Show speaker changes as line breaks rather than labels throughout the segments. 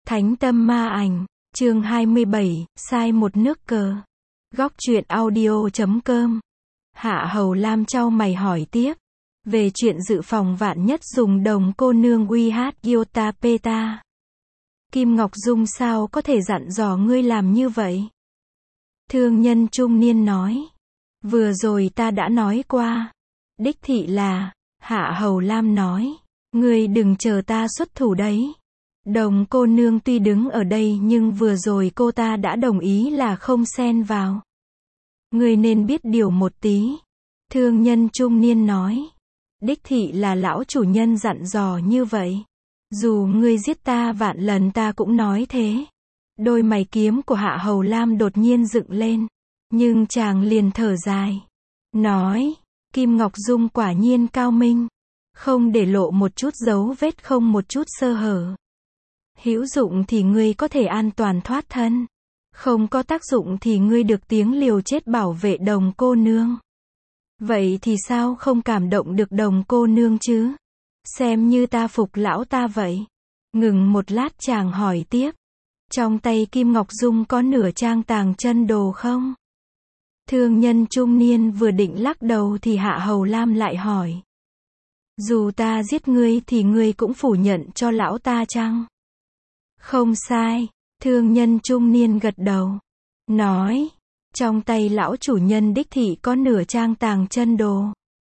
Thánh tâm ma ảnh, chương 27, sai một nước cờ. Góc truyện audio.com. Hạ Hầu Lam chau mày hỏi tiếp. Về chuyện dự phòng vạn nhất dùng đồng cô nương UH Iota Peta. Kim Ngọc Dung sao có thể dặn dò ngươi làm như vậy? Thương nhân trung niên nói. Vừa rồi ta đã nói qua. Đích thị là, Hạ Hầu Lam nói. Ngươi đừng chờ ta xuất thủ đấy. Đồng cô nương tuy đứng ở đây nhưng vừa rồi cô ta đã đồng ý là không xen vào. Ngươi nên biết điều một tí. Thương nhân trung niên nói. Đích thị là lão chủ nhân dặn dò như vậy. Dù ngươi giết ta vạn lần ta cũng nói thế. Đôi mày kiếm của Hạ Hầu Lam đột nhiên dựng lên. Nhưng chàng liền thở dài. Nói, Kim Ngọc Dung quả nhiên cao minh. Không để lộ một chút dấu vết, không một chút sơ hở. Hữu dụng thì ngươi có thể an toàn thoát thân. Không có tác dụng thì ngươi được tiếng liều chết bảo vệ đồng cô nương. Vậy thì sao không cảm động được đồng cô nương chứ? Xem như ta phục lão ta vậy. Ngừng một lát chàng hỏi tiếp. Trong tay Kim Ngọc Dung có nửa trang tàng chân đồ không? Thương nhân trung niên vừa định lắc đầu thì Hạ Hầu Lam lại hỏi. Dù ta giết ngươi thì ngươi cũng phủ nhận cho lão ta chăng? Không sai, thương nhân trung niên gật đầu. Nói, trong tay lão chủ nhân đích thị có nửa trang tàng chân đồ.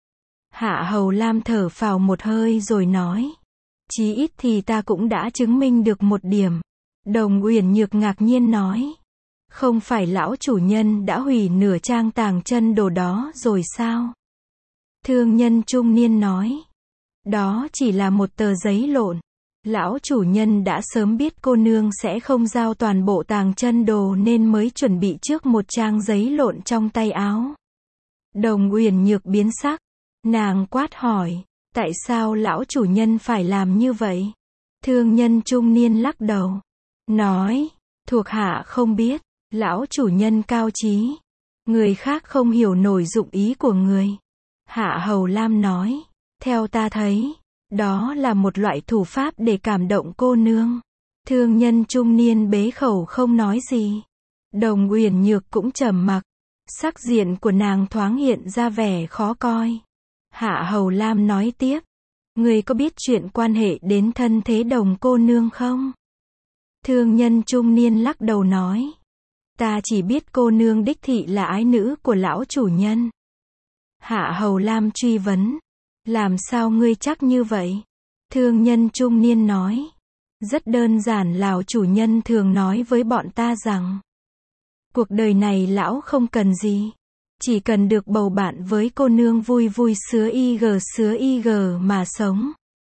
Hạ Hầu Lam thở phào một hơi rồi nói. Chí ít thì ta cũng đã chứng minh được một điểm. Đồng Uyển Nhược ngạc nhiên nói. Không phải lão chủ nhân đã hủy nửa trang tàng chân đồ đó rồi sao? Thương nhân trung niên nói. Đó chỉ là một tờ giấy lộn. Lão chủ nhân đã sớm biết cô nương sẽ không giao toàn bộ tàng chân đồ nên mới chuẩn bị trước một trang giấy lộn trong tay áo. Đồng Uyển Nhược biến sắc. Nàng quát hỏi. Tại sao lão chủ nhân phải làm như vậy? Thương nhân trung niên lắc đầu. Nói. Thuộc hạ không biết. Lão chủ nhân cao trí. Người khác không hiểu nổi dụng ý của người. Hạ Hầu Lam nói. Theo ta thấy. Đó là một loại thủ pháp để cảm động cô nương. Thương nhân trung niên bế khẩu không nói gì. Đồng Uyển Nhược cũng trầm mặc. Sắc diện của nàng thoáng hiện ra vẻ khó coi. Hạ Hầu Lam nói tiếp. Người có biết chuyện quan hệ đến thân thế đồng cô nương không? Thương nhân trung niên lắc đầu nói. Ta chỉ biết cô nương đích thị là ái nữ của lão chủ nhân. Hạ Hầu Lam truy vấn. Làm sao ngươi chắc như vậy? Thương nhân trung niên nói. Rất đơn giản, lão chủ nhân thường nói với bọn ta rằng. Cuộc đời này lão không cần gì. Chỉ cần được bầu bạn với cô nương vui vui sứa ig mà sống.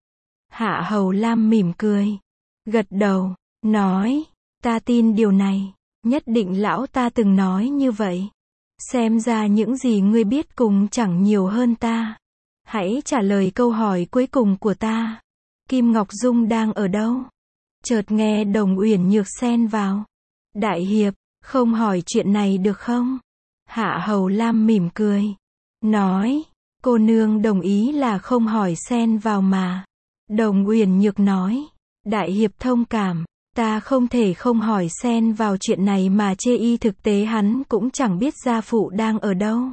Hạ Hầu Lam mỉm cười. Gật đầu. Nói. Ta tin điều này. Nhất định lão ta từng nói như vậy. Xem ra những gì ngươi biết cũng chẳng nhiều hơn ta. Hãy trả lời câu hỏi cuối cùng của ta. Kim Ngọc Dung đang ở đâu? Chợt nghe Đồng Uyển Nhược xen vào. Đại hiệp, không hỏi chuyện này được không? Hạ Hầu Lam mỉm cười. Nói, cô nương đồng ý là không hỏi xen vào mà. Đồng Uyển Nhược nói. Đại hiệp thông cảm. Ta không thể không hỏi xen vào chuyện này mà chê y, thực tế hắn cũng chẳng biết gia phụ đang ở đâu.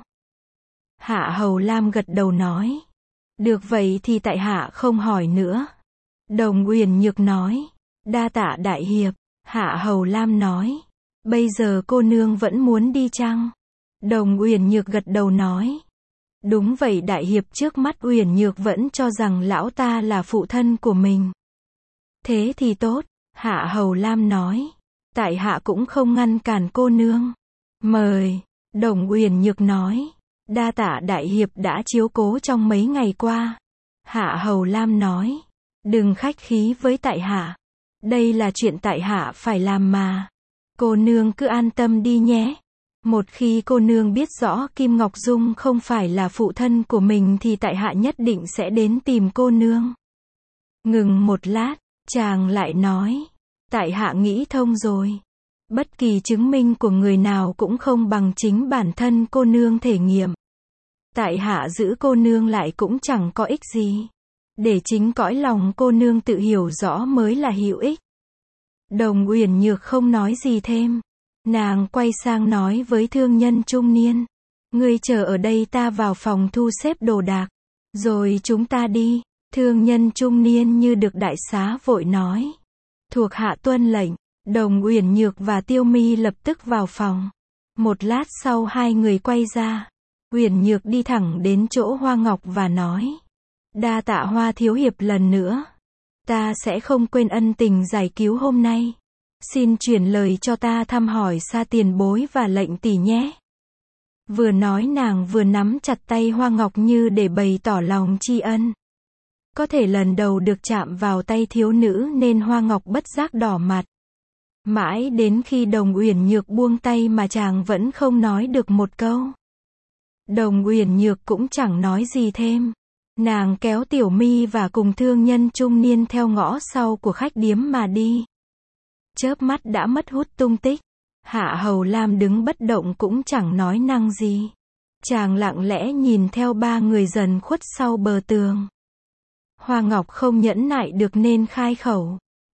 Hạ Hầu Lam gật đầu nói. Được vậy thì tại hạ không hỏi nữa. Đồng Uyển Nhược nói. Đa tạ đại hiệp. Hạ Hầu Lam nói. Bây giờ cô nương vẫn muốn đi chăng? Đồng Uyển Nhược gật đầu nói. Đúng vậy đại hiệp, trước mắt Uyển Nhược vẫn cho rằng lão ta là phụ thân của mình. Thế thì tốt. Hạ Hầu Lam nói. Tại hạ cũng không ngăn cản cô nương. Mời. Đồng Uyển Nhược nói. Đa tạ đại hiệp đã chiếu cố trong mấy ngày qua. Hạ Hầu Lam nói. Đừng khách khí với tại hạ. Đây là chuyện tại hạ phải làm mà. Cô nương cứ an tâm đi nhé. Một khi cô nương biết rõ Kim Ngọc Dung không phải là phụ thân của mình thì tại hạ nhất định sẽ đến tìm cô nương. Ngừng một lát, chàng lại nói. Tại hạ nghĩ thông rồi. Bất kỳ chứng minh của người nào cũng không bằng chính bản thân cô nương thể nghiệm. Tại hạ giữ cô nương lại cũng chẳng có ích gì. Để chính cõi lòng cô nương tự hiểu rõ mới là hữu ích. Đồng Uyển Nhược không nói gì thêm. Nàng quay sang nói với thương nhân trung niên. Ngươi chờ ở đây, ta vào phòng thu xếp đồ đạc. Rồi chúng ta đi. Thương nhân trung niên như được đại xá vội nói. Thuộc hạ tuân lệnh. Đồng Uyển Nhược và Tiêu Mi lập tức vào phòng. Một lát sau hai người quay ra. Uyển Nhược đi thẳng đến chỗ Hoa Ngọc và nói. Đa tạ Hoa thiếu hiệp lần nữa. Ta sẽ không quên ân tình giải cứu hôm nay. Xin chuyển lời cho ta thăm hỏi Sa tiền bối và lệnh tỷ nhé. Vừa nói nàng vừa nắm chặt tay Hoa Ngọc như để bày tỏ lòng tri ân. Có thể lần đầu được chạm vào tay thiếu nữ nên Hoa Ngọc bất giác đỏ mặt. Mãi đến khi Đồng Uyển Nhược buông tay mà chàng vẫn không nói được một câu. Đồng Uyển Nhược cũng chẳng nói gì thêm. Nàng kéo Tiểu Mi và cùng thương nhân trung niên theo ngõ sau của khách điếm mà đi. Chớp mắt đã mất hút tung tích. Hạ Hầu Lam đứng bất động cũng chẳng nói năng gì. Chàng lặng lẽ nhìn theo ba người dần khuất sau bờ tường. Hoa Ngọc không nhẫn nại được nên khai khẩu.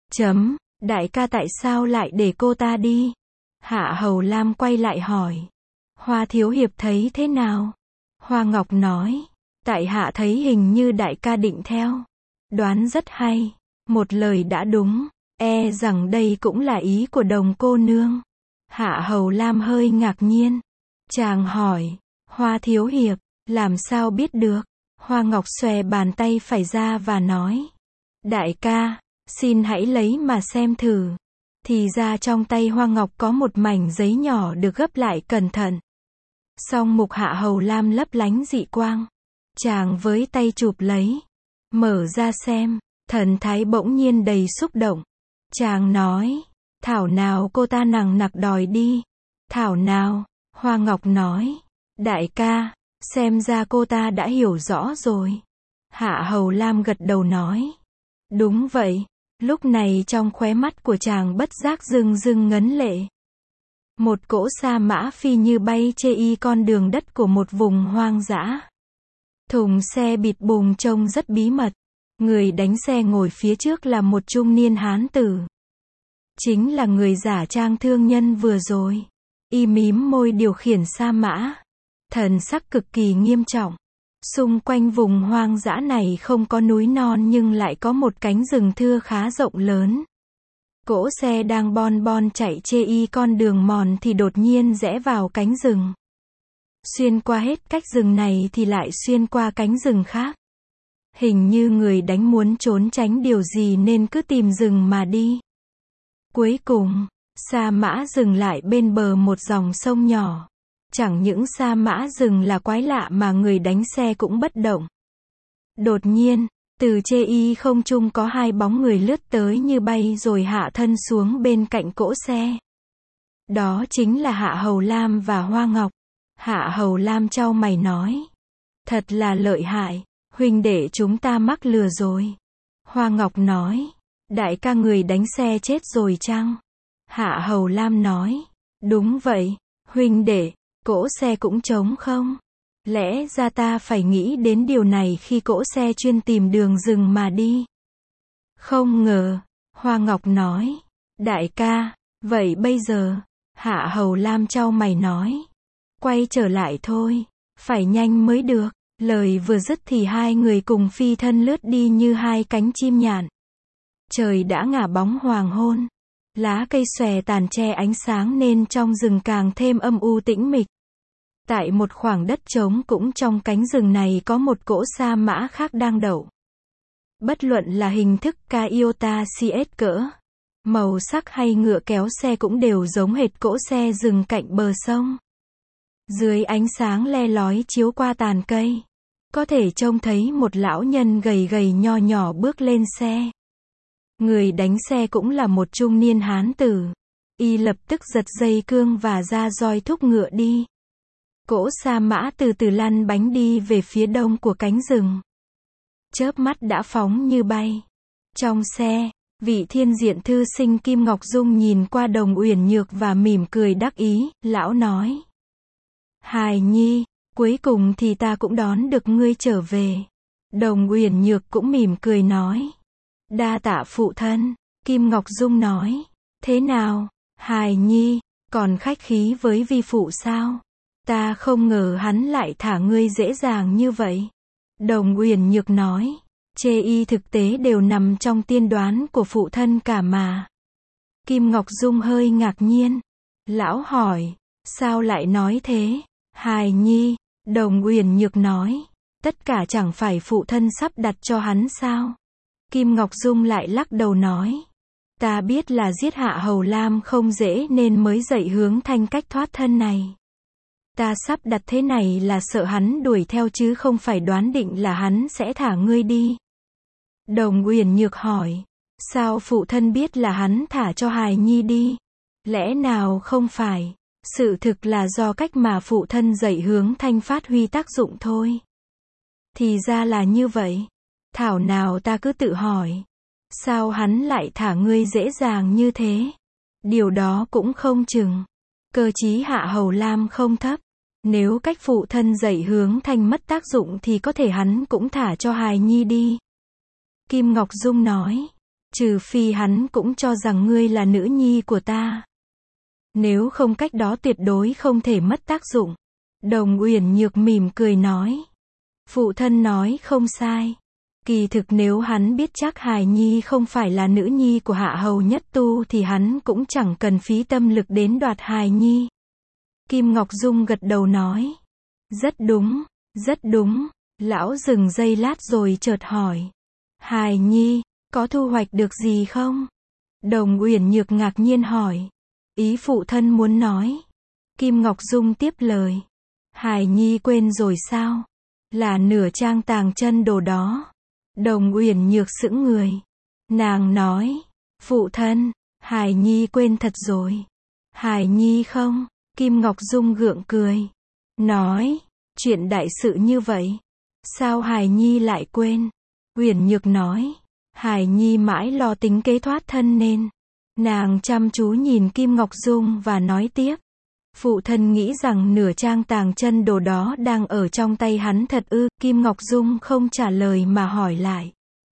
Đại ca tại sao lại để cô ta đi? Hạ Hầu Lam quay lại hỏi. Hoa thiếu hiệp thấy thế nào? Hoa Ngọc nói. Tại hạ thấy hình như đại ca định theo. Đoán rất hay. Một lời đã đúng. E rằng đây cũng là ý của Đồng cô nương. Hạ Hầu Lam hơi ngạc nhiên. Chàng hỏi. Hoa thiếu hiệp, làm sao biết được? Hoa Ngọc xòe bàn tay phải ra và nói. Đại ca, xin hãy lấy mà xem thử. Thì ra trong tay Hoa Ngọc có một mảnh giấy nhỏ được gấp lại cẩn thận. Song mục Hạ Hầu Lam lấp lánh dị quang. Chàng với tay chụp lấy. Mở ra xem, thần thái bỗng nhiên đầy xúc động. Chàng nói. Thảo nào cô ta nằng nặc đòi đi. Thảo nào, Hoa Ngọc nói. Đại ca, xem ra cô ta đã hiểu rõ rồi. Hạ Hầu Lam gật đầu nói. Đúng vậy. Lúc này trong khóe mắt của chàng bất giác rưng rưng ngấn lệ. Một cỗ sa mã phi như bay chê con đường đất của một vùng hoang dã. Thùng xe bịt bùng trông rất bí mật. Người đánh xe ngồi phía trước là một trung niên hán tử. Chính là người giả trang thương nhân vừa rồi. Y mím môi điều khiển sa mã. Thần sắc cực kỳ nghiêm trọng. Xung quanh vùng hoang dã này không có núi non nhưng lại có một cánh rừng thưa khá rộng lớn. Cỗ xe đang bon bon chạy chê con đường mòn thì đột nhiên rẽ vào cánh rừng. Xuyên qua hết cách rừng này thì lại xuyên qua cánh rừng khác. Hình như người đánh muốn trốn tránh điều gì nên cứ tìm rừng mà đi. Cuối cùng, sa mã dừng lại bên bờ một dòng sông nhỏ. Chẳng những sa mã dừng là quái lạ mà người đánh xe cũng bất động. Đột nhiên, từ chê không trung có hai bóng người lướt tới như bay rồi hạ thân xuống bên cạnh cỗ xe. Đó chính là Hạ Hầu Lam và Hoa Ngọc. Hạ Hầu Lam chau mày nói. Thật là lợi hại, huynh đệ chúng ta mắc lừa rồi. Hoa Ngọc nói. Đại ca người đánh xe chết rồi chăng? Hạ Hầu Lam nói. Đúng vậy, huynh đệ, cỗ xe cũng trống không? Lẽ ra ta phải nghĩ đến điều này khi cỗ xe chuyên tìm đường rừng mà đi. Không ngờ, Hoa Ngọc nói. Đại ca, vậy bây giờ? Hạ Hầu Lam chau mày nói. Quay trở lại thôi, phải nhanh mới được. Lời vừa dứt thì hai người cùng phi thân lướt đi như hai cánh chim nhạn. Trời đã ngả bóng hoàng hôn. Lá cây xòe tàn che ánh sáng nên trong rừng càng thêm âm u tĩnh mịch. Tại một khoảng đất trống cũng trong cánh rừng này có một cỗ sa mã khác đang đậu. Bất luận là hình thức Toyota CS cỡ, màu sắc hay ngựa kéo xe cũng đều giống hệt cỗ xe dừng cạnh bờ sông. Dưới ánh sáng le lói chiếu qua tàn cây, có thể trông thấy một lão nhân gầy gầy nho nhỏ bước lên xe. Người đánh xe cũng là một trung niên hán tử. Y lập tức giật dây cương và ra roi thúc ngựa đi. Cỗ sa mã từ từ lăn bánh đi về phía đông của cánh rừng. Chớp mắt đã phóng như bay. Trong xe, vị thiên diện thư sinh Kim Ngọc Dung nhìn qua Đồng Uyển Nhược và mỉm cười đắc ý, lão nói. Hài nhi, cuối cùng thì ta cũng đón được ngươi trở về. Đồng Uyển Nhược cũng mỉm cười nói. Đa tạ phụ thân, Kim Ngọc Dung nói. Thế nào, hài nhi, còn khách khí với vi phụ sao? Ta không ngờ hắn lại thả ngươi dễ dàng như vậy. Đồng Uyển Nhược nói, chê y thực tế đều nằm trong tiên đoán của phụ thân cả mà. Kim Ngọc Dung hơi ngạc nhiên. Lão hỏi, sao lại nói thế? Hài nhi, Đồng Uyển Nhược nói, tất cả chẳng phải phụ thân sắp đặt cho hắn sao? Kim Ngọc Dung lại lắc đầu nói, ta biết là giết Hạ Hầu Lam không dễ nên mới dạy Hướng Thanh cách thoát thân này. Ta sắp đặt thế này là sợ hắn đuổi theo chứ không phải đoán định là hắn sẽ thả ngươi đi. Đồng Uyển Nhược hỏi, sao phụ thân biết là hắn thả cho hài nhi đi? Lẽ nào không phải? Sự thực là do cách mà phụ thân dạy Hướng Thanh phát huy tác dụng thôi. Thì ra là như vậy. Thảo nào ta cứ tự hỏi, sao hắn lại thả ngươi dễ dàng như thế? Điều đó cũng không chừng. Cơ chí Hạ Hầu Lam không thấp. Nếu cách phụ thân dạy Hướng Thanh mất tác dụng thì có thể hắn cũng thả cho hài nhi đi. Kim Ngọc Dung nói, trừ phi hắn cũng cho rằng ngươi là nữ nhi của ta. Nếu không cách đó tuyệt đối không thể mất tác dụng. Đồng Uyển Nhược mỉm cười nói, phụ thân nói không sai. Kỳ thực nếu hắn biết chắc hài nhi không phải là nữ nhi của Hạ Hầu Nhất Tu thì hắn cũng chẳng cần phí tâm lực đến đoạt hài nhi. Kim Ngọc Dung gật đầu nói, rất đúng, rất đúng. Lão dừng giây lát rồi chợt hỏi, hài nhi, có thu hoạch được gì không? Đồng Uyển Nhược ngạc nhiên hỏi, ý phụ thân muốn nói. Kim Ngọc Dung tiếp lời, hài nhi quên rồi sao? Là nửa trang tàng chân đồ đó. Đồng Uyển Nhược sững người. Nàng nói, phụ thân, hài nhi quên thật rồi. Hài nhi không? Kim Ngọc Dung gượng cười. Nói, chuyện đại sự như vậy. Sao hài nhi lại quên? Uyển Nhược nói, hài nhi mãi lo tính kế thoát thân nên. Nàng chăm chú nhìn Kim Ngọc Dung và nói tiếp. Phụ thân nghĩ rằng nửa trang tàng chân đồ đó đang ở trong tay hắn thật ư? Kim Ngọc Dung không trả lời mà hỏi lại.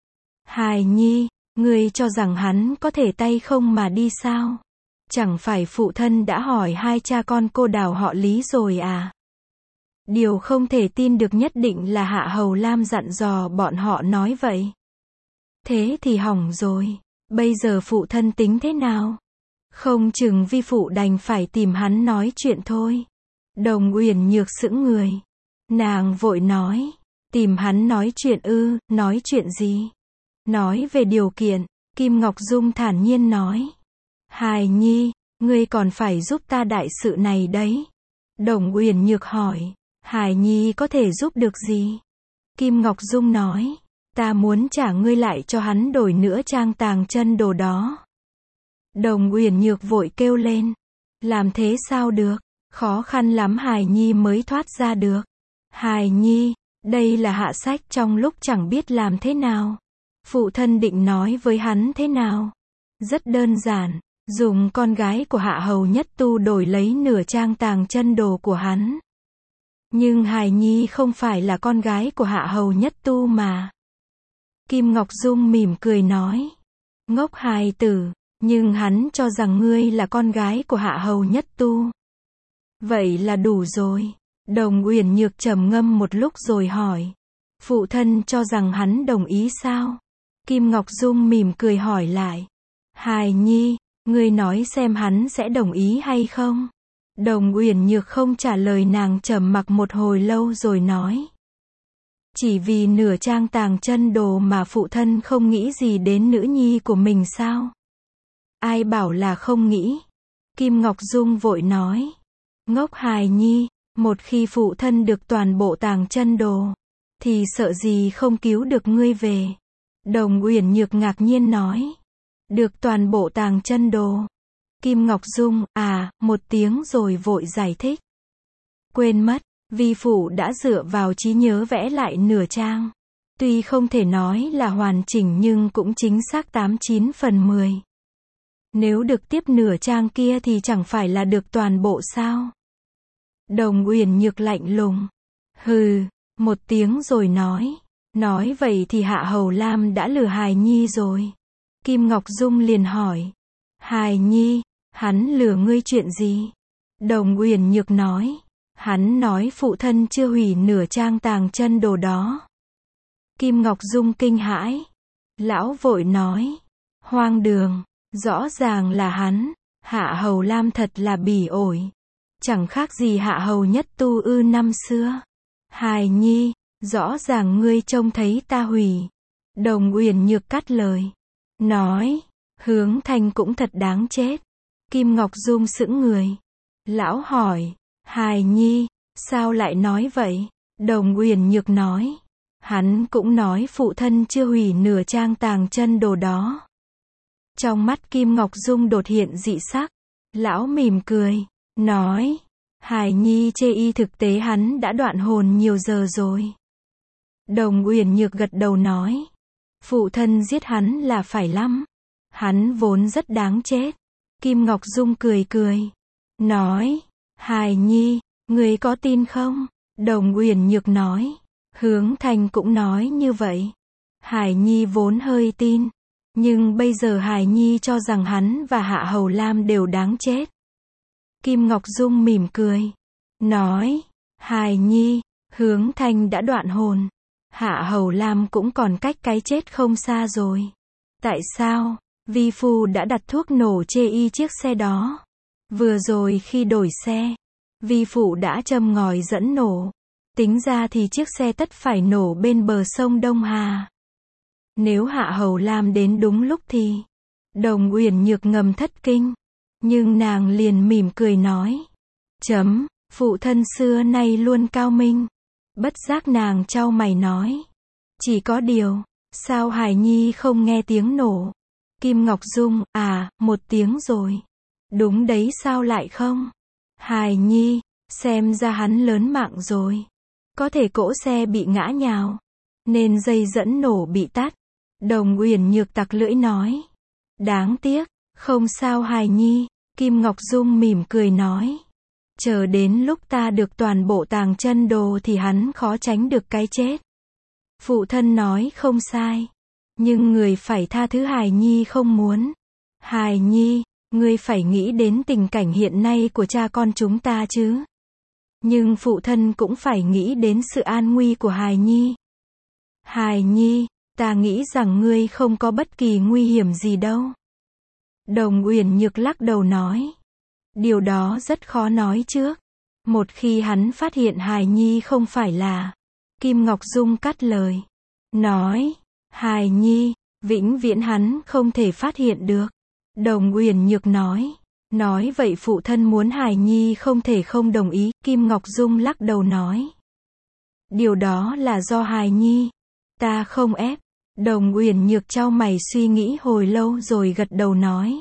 Hài nhi, ngươi cho rằng hắn có thể tay không mà đi sao? Chẳng phải phụ thân đã hỏi hai cha con cô Đào họ Lý rồi à? Điều không thể tin được nhất định là Hạ Hầu Lam dặn dò bọn họ nói vậy. Thế thì hỏng rồi. Bây giờ phụ thân tính thế nào? Không chừng vi phụ đành phải tìm hắn nói chuyện thôi. Đồng Uyển Nhược sững người. Nàng vội nói, tìm hắn nói chuyện ư? Nói chuyện gì? Nói về điều kiện. Kim Ngọc Dung thản nhiên nói, hài nhi, ngươi còn phải giúp ta đại sự này đấy. Đồng Uyển Nhược hỏi, hài nhi có thể giúp được gì? Kim Ngọc Dung nói, ta muốn trả ngươi lại cho hắn đổi nữa trang tàng chân đồ đó. Đồng Uyển Nhược vội kêu lên, làm thế sao được? Khó khăn lắm hài nhi mới thoát ra được. Hài nhi, đây là hạ sách trong lúc chẳng biết làm thế nào. Phụ thân định nói với hắn thế nào? Rất đơn giản, dùng con gái của Hạ Hầu Nhất Tu đổi lấy nửa trang tàng chân đồ của hắn. Nhưng hài nhi không phải là con gái của Hạ Hầu Nhất Tu mà. Kim Ngọc Dung mỉm cười nói, ngốc hài tử, nhưng hắn cho rằng ngươi là con gái của Hạ Hầu Nhất Tu. Vậy là đủ rồi. Đồng Uyển Nhược trầm ngâm một lúc rồi hỏi, phụ thân cho rằng hắn đồng ý sao? Kim Ngọc Dung mỉm cười hỏi lại, hài nhi, ngươi nói xem hắn sẽ đồng ý hay không? Đồng Uyển Nhược không trả lời, nàng trầm mặc một hồi lâu rồi nói, chỉ vì nửa trang tàng chân đồ mà phụ thân không nghĩ gì đến nữ nhi của mình sao? Ai bảo là không nghĩ? Kim Ngọc Dung vội nói, ngốc hài nhi, một khi phụ thân được toàn bộ tàng chân đồ, thì sợ gì không cứu được ngươi về. Đồng Uyển Nhược ngạc nhiên nói, được toàn bộ tàng chân đồ. Kim Ngọc Dung, một tiếng rồi vội giải thích. Quên mất, vi phụ đã dựa vào trí nhớ vẽ lại nửa trang. Tuy không thể nói là hoàn chỉnh nhưng cũng chính xác 89/10. Nếu được tiếp nửa trang kia thì chẳng phải là được toàn bộ sao? Đồng Uyển Nhược lạnh lùng. Hừ, một tiếng rồi nói vậy thì Hạ Hầu Lam đã lừa hài nhi rồi. Kim Ngọc Dung liền hỏi, Hài Nhi, hắn lừa ngươi chuyện gì? Đồng Uyển Nhược nói. Hắn nói phụ thân chưa hủy nửa trang tàng chân đồ đó. Kim Ngọc Dung kinh hãi. Lão vội nói. Hoang đường, rõ ràng là hắn. Hạ Hầu Lam thật là bỉ ổi. Chẳng khác gì Hạ Hầu Nhất Tu ư năm xưa. Hài Nhi, rõ ràng ngươi trông thấy ta hủy. Đồng Uyển Nhược cắt lời. Nói. Hướng Thanh cũng thật đáng chết. Kim Ngọc Dung sững người. Lão hỏi. Hài Nhi, sao lại nói vậy? Đồng Uyển Nhược nói. Hắn cũng nói phụ thân chưa hủy nửa trang tàng chân đồ đó. Trong mắt Kim Ngọc Dung đột hiện dị sắc. Lão mỉm cười. Nói. Hài Nhi chê y thực tế hắn đã đoạn hồn nhiều giờ rồi. Đồng Uyển Nhược gật đầu nói. Phụ thân giết hắn là phải lắm. Hắn vốn rất đáng chết. Kim Ngọc Dung cười cười. Nói. Hài Nhi, ngươi có tin không? Đồng Uyển Nhược nói. Hướng Thanh cũng nói như vậy. Hài Nhi vốn hơi tin. Nhưng bây giờ Hài Nhi cho rằng hắn và Hạ Hầu Lam đều đáng chết. Kim Ngọc Dung mỉm cười. Nói. Hài Nhi, Hướng Thanh đã đoạn hồn. Hạ Hầu Lam cũng còn cách cái chết không xa rồi. Tại sao? Vi phu đã đặt thuốc nổ chê y chiếc xe đó. Vừa rồi khi đổi xe, vi phụ đã châm ngòi dẫn nổ. Tính ra thì chiếc xe tất phải nổ bên bờ sông Đông Hà. Nếu Hạ Hầu Lam đến đúng lúc thì... Đồng Uyển Nhược ngầm thất kinh. Nhưng nàng liền mỉm cười nói. Phụ thân xưa nay luôn cao minh. Bất giác nàng chau mày nói. Chỉ có điều, sao Hài Nhi không nghe tiếng nổ? Kim Ngọc Dung, một tiếng rồi. Đúng đấy, sao lại không? Hài Nhi, xem ra hắn lớn mạng rồi. Có thể cỗ xe bị ngã nhào, nên dây dẫn nổ bị tắt. Đồng Uyển Nhược tặc lưỡi nói. Đáng tiếc, không sao Hài Nhi. Kim Ngọc Dung mỉm cười nói. Chờ đến lúc ta được toàn bộ tàng chân đồ thì hắn khó tránh được cái chết. Phụ thân nói không sai. Nhưng người phải tha thứ Hài Nhi không muốn. Hài Nhi, ngươi phải nghĩ đến tình cảnh hiện nay của cha con chúng ta chứ. Nhưng phụ thân cũng phải nghĩ đến sự an nguy của Hài Nhi. Hài Nhi, ta nghĩ rằng ngươi không có bất kỳ nguy hiểm gì đâu. Đồng Uyển Nhược lắc đầu nói. Điều đó rất khó nói trước. Một khi hắn phát hiện Hài Nhi không phải là... Kim Ngọc Dung cắt lời. Nói. Hài Nhi, vĩnh viễn hắn không thể phát hiện được. Đồng Uyển Nhược nói. Nói vậy phụ thân muốn Hài Nhi không thể không đồng ý. Kim Ngọc Dung lắc đầu nói. Điều đó là do Hài Nhi. Ta không ép. Đồng Uyển Nhược chau mày suy nghĩ hồi lâu rồi gật đầu nói.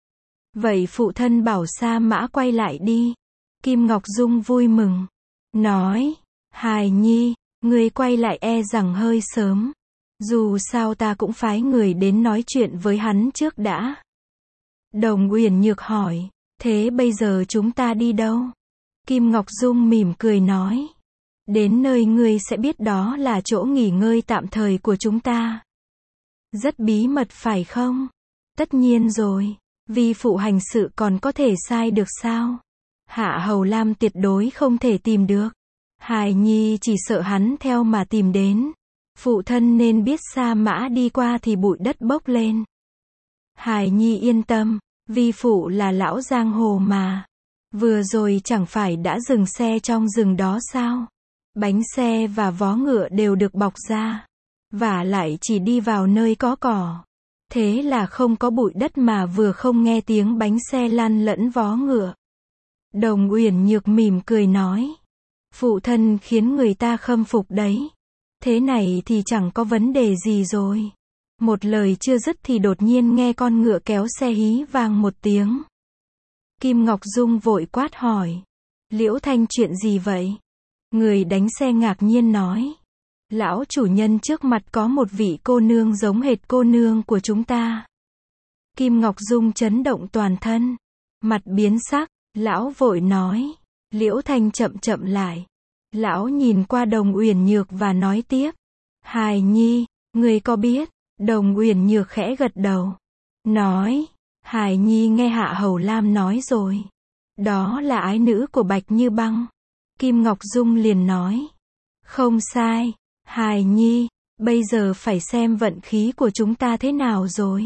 Vậy phụ thân bảo Sa Mã quay lại đi. Kim Ngọc Dung vui mừng. Nói. Hài Nhi, ngươi quay lại e rằng hơi sớm. Dù sao ta cũng phái người đến nói chuyện với hắn trước đã. Đồng Uyển Nhược hỏi. Thế bây giờ chúng ta đi đâu? Kim Ngọc Dung mỉm cười nói. Đến nơi ngươi sẽ biết đó là chỗ nghỉ ngơi tạm thời của chúng ta. Rất bí mật phải không? Tất nhiên rồi. Vi phụ hành sự còn có thể sai được sao? Hạ Hầu Lam tuyệt đối không thể tìm được. Hài Nhi chỉ sợ hắn theo mà tìm đến. Phụ thân nên biết Sa Mã đi qua thì bụi đất bốc lên. Hài Nhi yên tâm, vi phụ là lão giang hồ mà. Vừa rồi chẳng phải đã dừng xe trong rừng đó sao? Bánh xe và vó ngựa đều được bọc ra. Vả lại chỉ đi vào nơi có cỏ. Thế là không có bụi đất mà vừa không nghe tiếng bánh xe lăn lẫn vó ngựa. Đồng Uyển Nhược mỉm cười nói. Phụ thân khiến người ta khâm phục đấy. Thế này thì chẳng có vấn đề gì rồi. Một lời chưa dứt thì đột nhiên nghe con ngựa kéo xe hí vang một tiếng. Kim Ngọc Dung vội quát hỏi. Liễu Thanh chuyện gì vậy? Người đánh xe ngạc nhiên nói. Lão chủ nhân trước mặt có một vị cô nương giống hệt cô nương của chúng ta. Kim Ngọc Dung chấn động toàn thân. Mặt biến sắc, lão vội nói. Liễu Thanh chậm chậm lại. Lão nhìn qua Đồng Uyển Nhược và nói tiếp. Hài Nhi, người có biết? Đồng Uyển Nhược khẽ gật đầu. Nói. Hải Nhi nghe Hạ Hầu Lam nói rồi. Đó là ái nữ của Bạch Như Băng. Kim Ngọc Dung liền nói. Không sai, Hải Nhi, bây giờ phải xem vận khí của chúng ta thế nào rồi.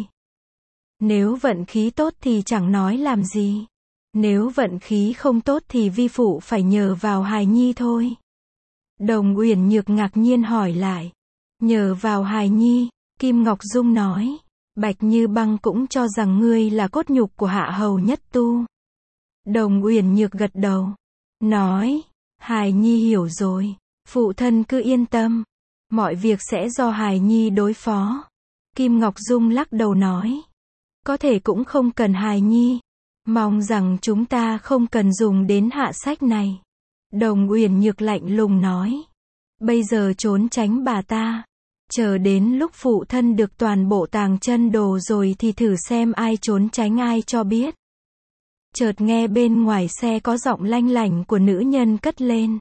Nếu vận khí tốt thì chẳng nói làm gì. Nếu vận khí không tốt thì vi phụ phải nhờ vào Hải Nhi thôi. Đồng Uyển Nhược ngạc nhiên hỏi lại. Nhờ vào Hải Nhi, Kim Ngọc Dung nói. Bạch Như Băng cũng cho rằng ngươi là cốt nhục của Hạ Hầu Nhất Tu. Đồng Uyển Nhược gật đầu. Nói. Hải Nhi hiểu rồi. Phụ thân cứ yên tâm. Mọi việc sẽ do Hải Nhi đối phó. Kim Ngọc Dung lắc đầu nói. Có thể cũng không cần Hải Nhi. Mong rằng chúng ta không cần dùng đến hạ sách này. Đồng Uyển Nhược lạnh lùng nói. Bây giờ trốn tránh bà ta. Chờ đến lúc phụ thân được toàn bộ tàng chân đồ rồi thì thử xem ai trốn tránh ai cho biết. Chợt nghe bên ngoài xe có giọng lanh lảnh của nữ nhân cất lên.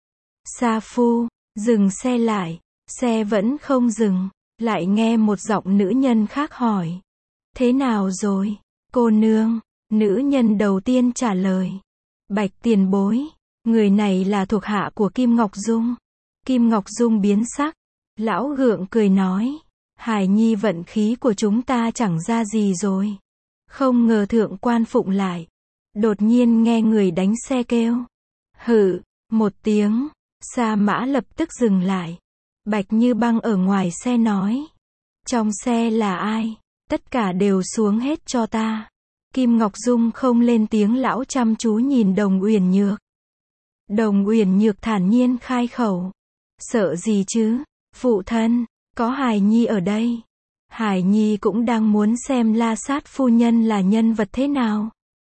Sa Phu, dừng xe lại. Xe vẫn không dừng. Lại nghe một giọng nữ nhân khác hỏi. Thế nào rồi, cô nương? Nữ nhân đầu tiên trả lời. Bạch tiền bối. Người này là thuộc hạ của Kim Ngọc Dung. Kim Ngọc Dung biến sắc. Lão gượng cười nói. Hải Nhi vận khí của chúng ta chẳng ra gì rồi. Không ngờ thượng quan phụng lại. Đột nhiên nghe người đánh xe kêu. Hự, một tiếng. Sa Mã lập tức dừng lại. Bạch Như Băng ở ngoài xe nói. Trong xe là ai? Tất cả đều xuống hết cho ta. Kim Ngọc Dung không lên tiếng, lão chăm chú nhìn Đồng Uyển Nhược. Đồng Uyển Nhược thản nhiên khai khẩu. Sợ gì chứ? Phụ thân, có Hải Nhi ở đây. Hải Nhi cũng đang muốn xem La Sát phu nhân là nhân vật thế nào.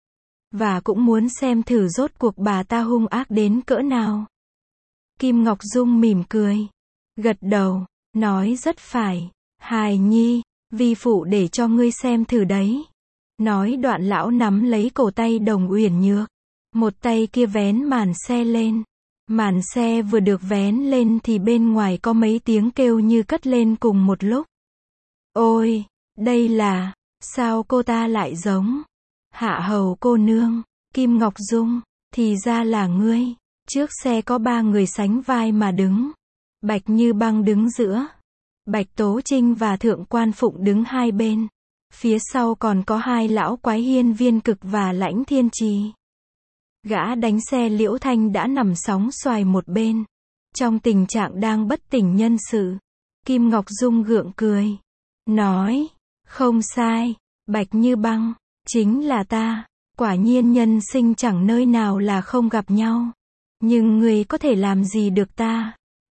Và cũng muốn xem thử rốt cuộc bà ta hung ác đến cỡ nào. Kim Ngọc Dung mỉm cười. Gật đầu, nói rất phải. Hải Nhi, vi phụ để cho ngươi xem thử đấy. Nói đoạn lão nắm lấy cổ tay Đồng Uyển Nhược. Một tay kia vén màn xe lên. Màn xe vừa được vén lên thì bên ngoài có mấy tiếng kêu như cất lên cùng một lúc. Ôi, đây là, sao cô ta lại giống Hạ Hầu cô nương? Kim Ngọc Dung, thì ra là ngươi. Trước xe có 3 người sánh vai mà đứng. Bạch Như Băng đứng giữa. Bạch Tố Trinh và Thượng quan Phụng đứng hai bên. Phía sau còn có 2 lão quái Hiên Viên Cực và Lãnh Thiên Trì. Gã đánh xe Liễu Thanh đã nằm sóng xoài một bên. Trong tình trạng đang bất tỉnh nhân sự. Kim Ngọc Dung gượng cười. Nói, không sai, Bạch Như Băng, chính là ta. Quả nhiên nhân sinh chẳng nơi nào là không gặp nhau. Nhưng ngươi có thể làm gì được ta?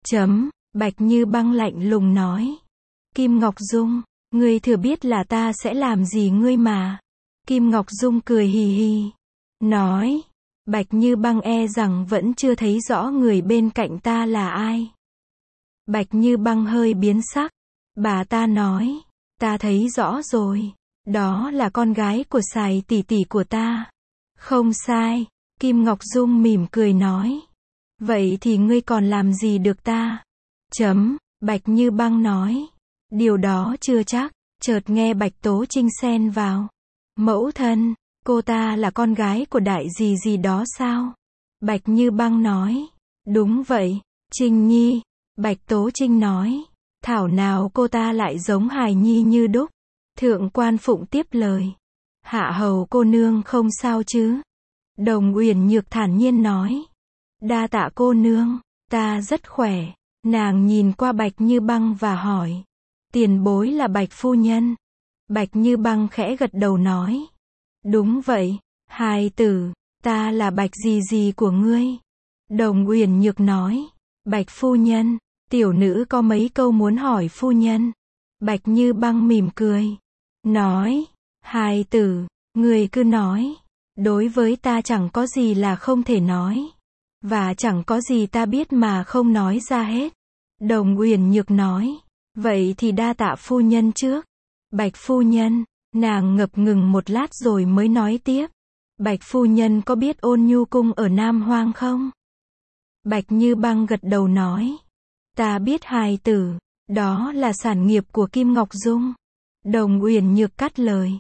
Bạch Như Băng lạnh lùng nói. Kim Ngọc Dung, ngươi thừa biết là ta sẽ làm gì ngươi mà. Kim Ngọc Dung cười hì hì. Nói, Bạch Như Băng e rằng vẫn chưa thấy rõ người bên cạnh ta là ai. Bạch Như Băng hơi biến sắc. Bà ta nói, ta thấy rõ rồi. Đó là con gái của Sài tỷ tỷ của ta. Không sai. Kim Ngọc Dung mỉm cười nói. Vậy thì ngươi còn làm gì được ta? Bạch Như Băng nói. Điều đó chưa chắc. Chợt nghe Bạch Tố Trinh xen vào. Mẫu thân, cô ta là con gái của đại gì gì đó sao? Bạch Như Băng nói. Đúng vậy, Trinh Nhi. Bạch Tố Trinh nói. Thảo nào cô ta lại giống Hải Nhi như đúc. Thượng quan Phụng tiếp lời. Hạ Hầu cô nương không sao chứ? Đồng Uyển Nhược thản nhiên nói. Đa tạ cô nương, ta rất khỏe. Nàng nhìn qua Bạch Như Băng và hỏi. Tiền bối là Bạch phu nhân. Bạch Như Băng khẽ gật đầu nói. Đúng vậy, hài tử, ta là Bạch gì gì của ngươi. Đồng Uyển Nhược nói. Bạch phu nhân, tiểu nữ có mấy câu muốn hỏi phu nhân. Bạch Như Băng mỉm cười. Nói, hài tử, ngươi cứ nói. Đối với ta chẳng có gì là không thể nói. Và chẳng có gì ta biết mà không nói ra hết. Đồng Uyển Nhược nói. Vậy thì đa tạ phu nhân trước. Bạch phu nhân, nàng ngập ngừng một lát rồi mới nói tiếp. Bạch phu nhân có biết Ôn Nhu Cung ở Nam Hoang không? Bạch Như Băng gật đầu nói. Ta biết hài tử, đó là sản nghiệp của Kim Ngọc Dung. Đồng Uyển Nhược cắt lời.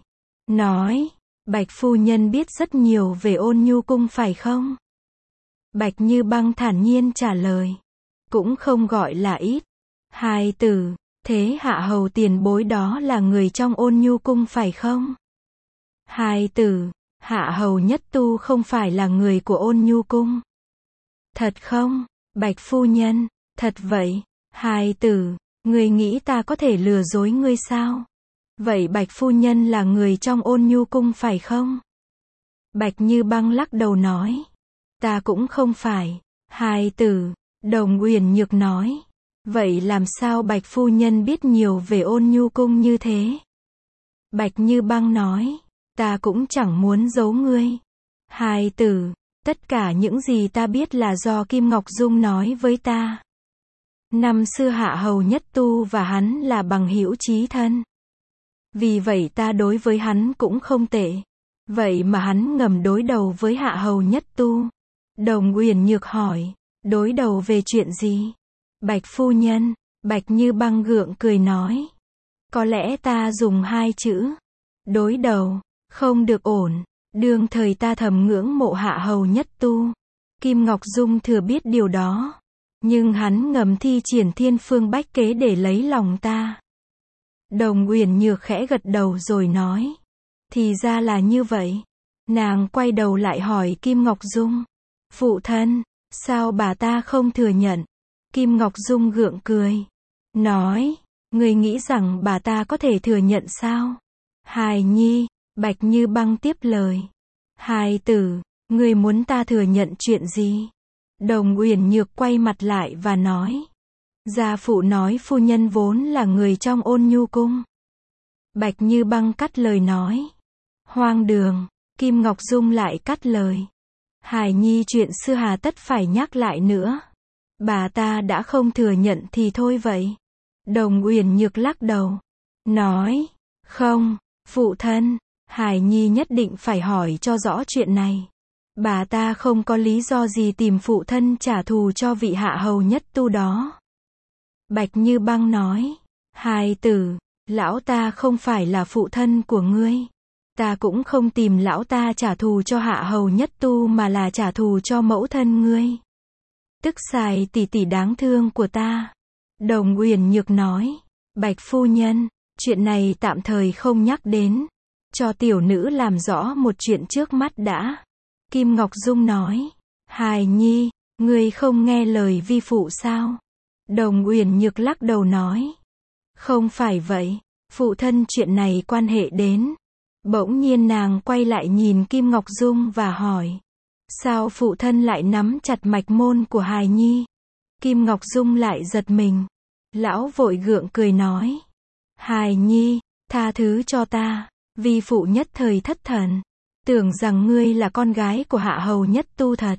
nói, Bạch phu nhân biết rất nhiều về Ôn Nhu cung phải không? Bạch Như Băng thản nhiên trả lời. Cũng không gọi là ít. Hài tử, thế hạ hầu tiền bối đó là người trong Ôn Nhu cung phải không? Hài tử, hạ hầu nhất tu không phải là người của Ôn Nhu cung. Thật không? Bạch phu nhân, thật vậy. Hài tử, ngươi nghĩ ta có thể lừa dối ngươi sao? Vậy Bạch phu nhân là người trong Ôn Nhu cung phải không? Bạch Như Băng lắc đầu nói. Ta cũng không phải. Hài tử, Đồng Uyển Nhược nói. Vậy làm sao Bạch phu nhân biết nhiều về Ôn Nhu cung như thế? Bạch Như Băng nói. Ta cũng chẳng muốn giấu ngươi. Hài tử, tất cả những gì ta biết là do Kim Ngọc Dung nói với ta. Năm xưa hạ hầu nhất tu và hắn là bằng hữu chí thân. Vì vậy ta đối với hắn cũng không tệ. Vậy mà hắn ngầm đối đầu với hạ hầu nhất tu. Đồng Uyển Nhược hỏi. Đối đầu về chuyện gì? Bạch phu nhân, Bạch Như Băng gượng cười nói. Có lẽ ta dùng hai chữ. Đối đầu, không được ổn. Đương thời ta thầm ngưỡng mộ hạ hầu nhất tu. Kim Ngọc Dung thừa biết điều đó. Nhưng hắn ngầm thi triển thiên phương bách kế để lấy lòng ta. Đồng Uyển Nhược khẽ gật đầu rồi nói. Thì ra là như vậy. Nàng quay đầu lại hỏi Kim Ngọc Dung. Phụ thân, sao bà ta không thừa nhận? Kim Ngọc Dung gượng cười. Nói, người nghĩ rằng bà ta có thể thừa nhận sao? Hài nhi, Bạch Như Băng tiếp lời. Hài tử, người muốn ta thừa nhận chuyện gì? Đồng Uyển Nhược quay mặt lại và nói. Gia phụ nói phu nhân vốn là người trong Ôn Nhu cung. Bạch Như Băng cắt lời nói. Hoang đường, Kim Ngọc Dung lại cắt lời. Hài nhi chuyện xưa hà tất phải nhắc lại nữa. Bà ta đã không thừa nhận thì thôi vậy. Đồng Uyển Nhược lắc đầu. Nói, không, phụ thân, Hài nhi nhất định phải hỏi cho rõ chuyện này. Bà ta không có lý do gì tìm phụ thân trả thù cho vị hạ hầu nhất tu đó. Bạch Như Băng nói. Hài tử, lão ta không phải là phụ thân của ngươi. Ta cũng không tìm lão ta trả thù cho hạ hầu nhất tu mà là trả thù cho mẫu thân ngươi. Tức xài tỷ tỷ đáng thương của ta. Đồng Uyển Nhược nói. Bạch phu nhân, chuyện này tạm thời không nhắc đến. Cho tiểu nữ làm rõ một chuyện trước mắt đã. Kim Ngọc Dung nói. Hài nhi, ngươi không nghe lời vi phụ sao? Đồng Uyển Nhược lắc đầu nói. Không phải vậy, phụ thân chuyện này quan hệ đến. Bỗng nhiên nàng quay lại nhìn Kim Ngọc Dung và hỏi. Sao phụ thân lại nắm chặt mạch môn của hài nhi? Kim Ngọc Dung lại giật mình. Lão vội gượng cười nói. Hài nhi, tha thứ cho ta, vì phụ nhất thời thất thần. Tưởng rằng ngươi là con gái của hạ hầu nhất tu thật.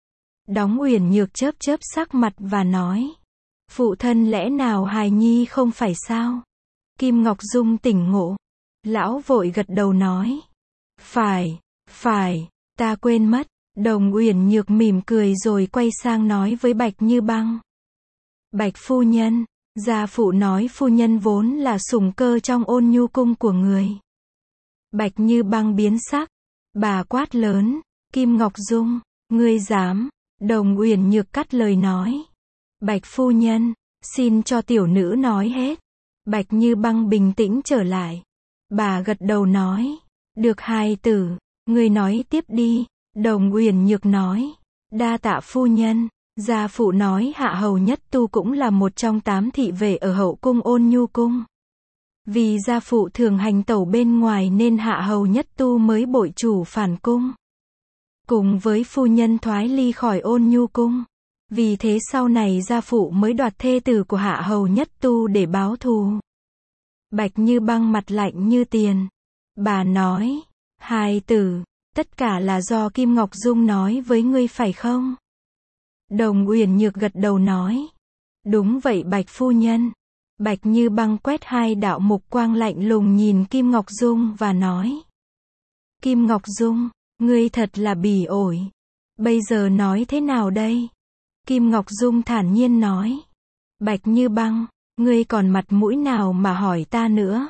Đóng Uyển Nhược chớp chớp sắc mặt và nói. Phụ thân lẽ nào hài nhi không phải sao? Kim Ngọc Dung tỉnh ngộ. Lão vội gật đầu nói. Phải, ta quên mất. Đồng Uyển Nhược mỉm cười rồi quay sang nói với Bạch Như Băng. Bạch phu nhân, gia phụ nói phu nhân vốn là sủng cơ trong Ôn Nhu cung của người. Bạch Như Băng biến sắc. Bà quát lớn. Kim Ngọc Dung, ngươi dám? Đồng Uyển Nhược cắt lời nói. Bạch phu nhân, xin cho tiểu nữ nói hết. Bạch Như Băng bình tĩnh trở lại. Bà gật đầu nói. Được hài tử, ngươi nói tiếp đi. Đồng Uyển Nhược nói. Đa tạ phu nhân. Gia phụ nói hạ hầu nhất tu cũng là một trong 8 thị vệ ở hậu cung Ôn Nhu cung. Vì gia phụ thường hành tẩu bên ngoài nên hạ hầu nhất tu mới bội chủ phản cung. Cùng với phu nhân thoái ly khỏi Ôn Nhu cung. Vì thế sau này gia phụ mới đoạt thê tử của hạ hầu nhất tu để báo thù. Bạch Như Băng mặt lạnh như tiền. Bà nói. Hài tử, tất cả là do Kim Ngọc Dung nói với ngươi phải không? Đồng Uyển Nhược gật đầu nói. Đúng vậy Bạch phu nhân. Bạch Như Băng quét hai đạo mục quang lạnh lùng nhìn Kim Ngọc Dung và nói. Kim Ngọc Dung, ngươi thật là bỉ ổi. Bây giờ nói thế nào đây? Kim Ngọc Dung thản nhiên nói. Bạch Như Băng, ngươi còn mặt mũi nào mà hỏi ta nữa?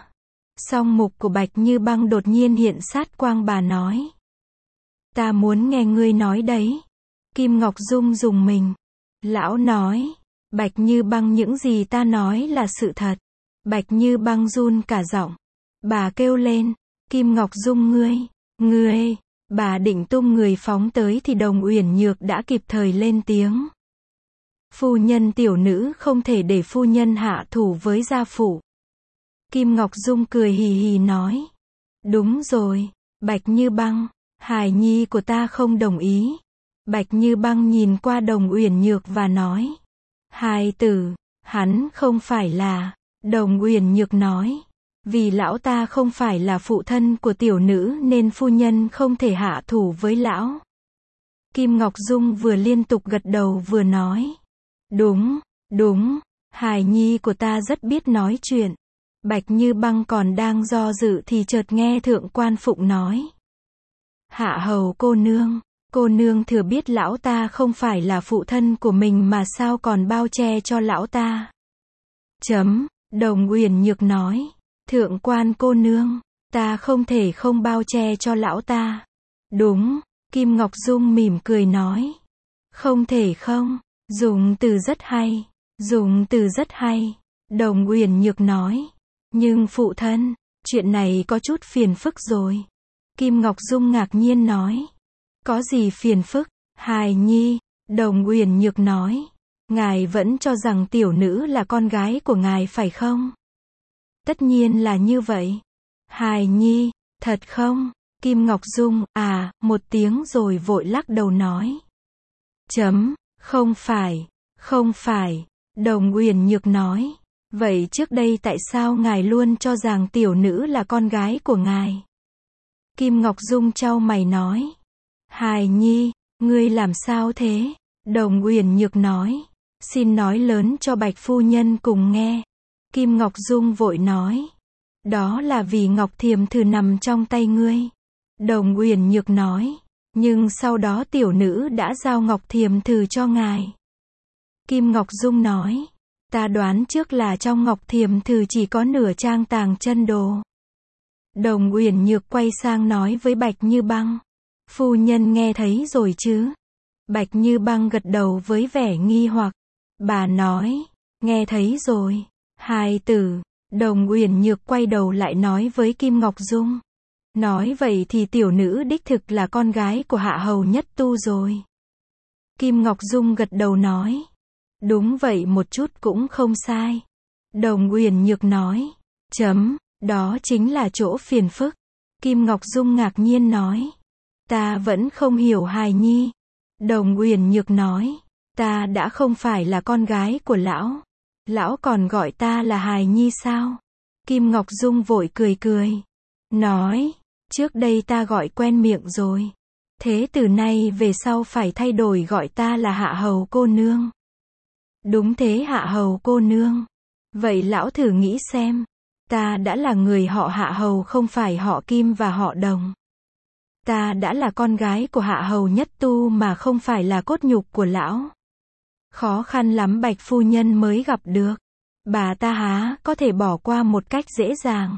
Song mục của Bạch Như Băng đột nhiên hiện sát quang, bà nói. Ta muốn nghe ngươi nói đấy. Kim Ngọc Dung rùng mình. Lão nói. Bạch Như Băng, những gì ta nói là sự thật. Bạch Như Băng run cả giọng. Bà kêu lên. Kim Ngọc Dung, ngươi. Bà định tung người phóng tới thì Đồng Uyển Nhược đã kịp thời lên tiếng. Phu nhân, tiểu nữ không thể để phu nhân hạ thủ với gia phụ. Kim Ngọc Dung cười hì hì nói. Đúng rồi, Bạch Như Băng, hài nhi của ta không đồng ý. Bạch Như Băng nhìn qua Đồng Uyển Nhược và nói. Hài tử, hắn không phải là. Đồng Uyển Nhược nói. Vì lão ta không phải là phụ thân của tiểu nữ nên phu nhân không thể hạ thủ với lão. Kim Ngọc Dung vừa liên tục gật đầu vừa nói. Đúng, hài nhi của ta rất biết nói chuyện. Bạch Như Băng còn đang do dự thì chợt nghe Thượng Quan Phụng nói. Hạ hầu cô nương thừa biết lão ta không phải là phụ thân của mình mà sao còn bao che cho lão ta. Đồng Uyển Nhược nói. Thượng Quan cô nương, ta không thể không bao che cho lão ta. Đúng, Kim Ngọc Dung mỉm cười nói. Không thể không, dùng từ rất hay. Đồng Uyển Nhược nói. Nhưng phụ thân, chuyện này có chút phiền phức rồi. Kim Ngọc Dung ngạc nhiên nói. Có gì phiền phức, hài nhi? Đồng Uyển Nhược nói. Ngài vẫn cho rằng tiểu nữ là con gái của ngài phải không? Tất nhiên là như vậy. Hài nhi, thật không? Kim Ngọc Dung, một tiếng rồi vội lắc đầu nói. Không phải. Đồng Uyển Nhược nói. Vậy trước đây tại sao ngài luôn cho rằng tiểu nữ là con gái của ngài? Kim Ngọc Dung chau mày nói. Hài nhi, ngươi làm sao thế? Đồng Uyển Nhược nói. Xin nói lớn cho Bạch phu nhân cùng nghe. Kim Ngọc Dung vội nói. Đó là vì Ngọc Thiềm Thử nằm trong tay ngươi. Đồng Uyển Nhược nói. Nhưng sau đó tiểu nữ đã giao Ngọc Thiềm Thử cho ngài. Kim Ngọc Dung nói. Ta đoán trước là trong Ngọc Thiềm Thử chỉ có nửa trang tàng chân đồ. Đồng Uyển Nhược quay sang nói với Bạch Như Băng. Phu nhân nghe thấy rồi chứ? Bạch Như Băng gật đầu với vẻ nghi hoặc. Bà nói. Nghe thấy rồi. Hài tử. Đồng Uyển Nhược quay đầu lại nói với Kim Ngọc Dung. Nói vậy thì tiểu nữ đích thực là con gái của Hạ Hầu Nhất Tu rồi. Kim Ngọc Dung gật đầu nói. Đúng vậy, một chút cũng không sai. Đồng Uyển Nhược nói. Đó chính là chỗ phiền phức. Kim Ngọc Dung ngạc nhiên nói. Ta vẫn không hiểu hài nhi. Đồng Uyển Nhược nói. Ta đã không phải là con gái của lão. Lão còn gọi ta là hài nhi sao? Kim Ngọc Dung vội cười. Nói. Trước đây ta gọi quen miệng rồi. Thế từ nay về sau phải thay đổi gọi ta là Hạ Hầu cô nương. Đúng thế, Hạ Hầu cô nương. Vậy lão thử nghĩ xem. Ta đã là người họ Hạ Hầu, không phải họ Kim và họ Đồng. Ta đã là con gái của Hạ Hầu Nhất Tu mà không phải là cốt nhục của lão. Khó khăn lắm Bạch phu nhân mới gặp được. Bà ta há có thể bỏ qua một cách dễ dàng.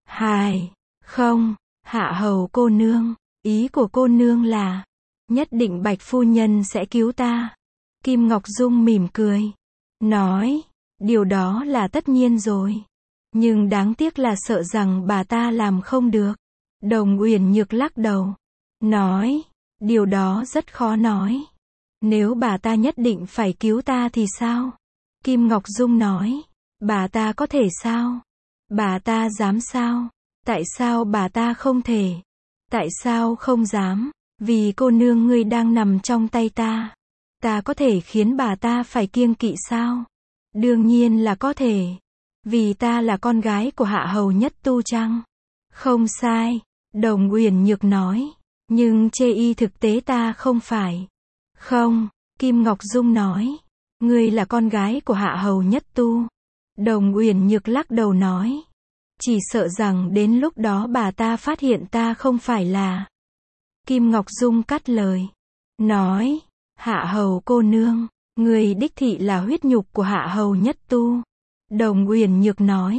Không, Hạ Hầu cô nương. Ý của cô nương là nhất định Bạch phu nhân sẽ cứu ta. Kim Ngọc Dung mỉm cười. Nói. Điều đó là tất nhiên rồi. Nhưng đáng tiếc là sợ rằng bà ta làm không được. Đồng Uyển Nhược lắc đầu. Nói. Điều đó rất khó nói. Nếu bà ta nhất định phải cứu ta thì sao? Kim Ngọc Dung nói. Bà ta có thể sao? Bà ta dám sao? Tại sao bà ta không thể? Tại sao không dám? Vì cô nương ngươi đang nằm trong tay ta. Ta có thể khiến bà ta phải kiêng kỵ sao? Đương nhiên là có thể. Vì ta là con gái của Hạ Hầu Nhất Tu chăng? Không sai. Đồng Uyển Nhược nói. Nhưng chê y thực tế ta không phải. Không. Kim Ngọc Dung nói. Ngươi là con gái của Hạ Hầu Nhất Tu. Đồng Uyển Nhược lắc đầu nói. Chỉ sợ rằng đến lúc đó bà ta phát hiện ta không phải là. Kim Ngọc Dung cắt lời. Nói. Hạ Hầu cô nương. Người đích thị là huyết nhục của Hạ Hầu Nhất Tu. Đồng Uyển Nhược nói.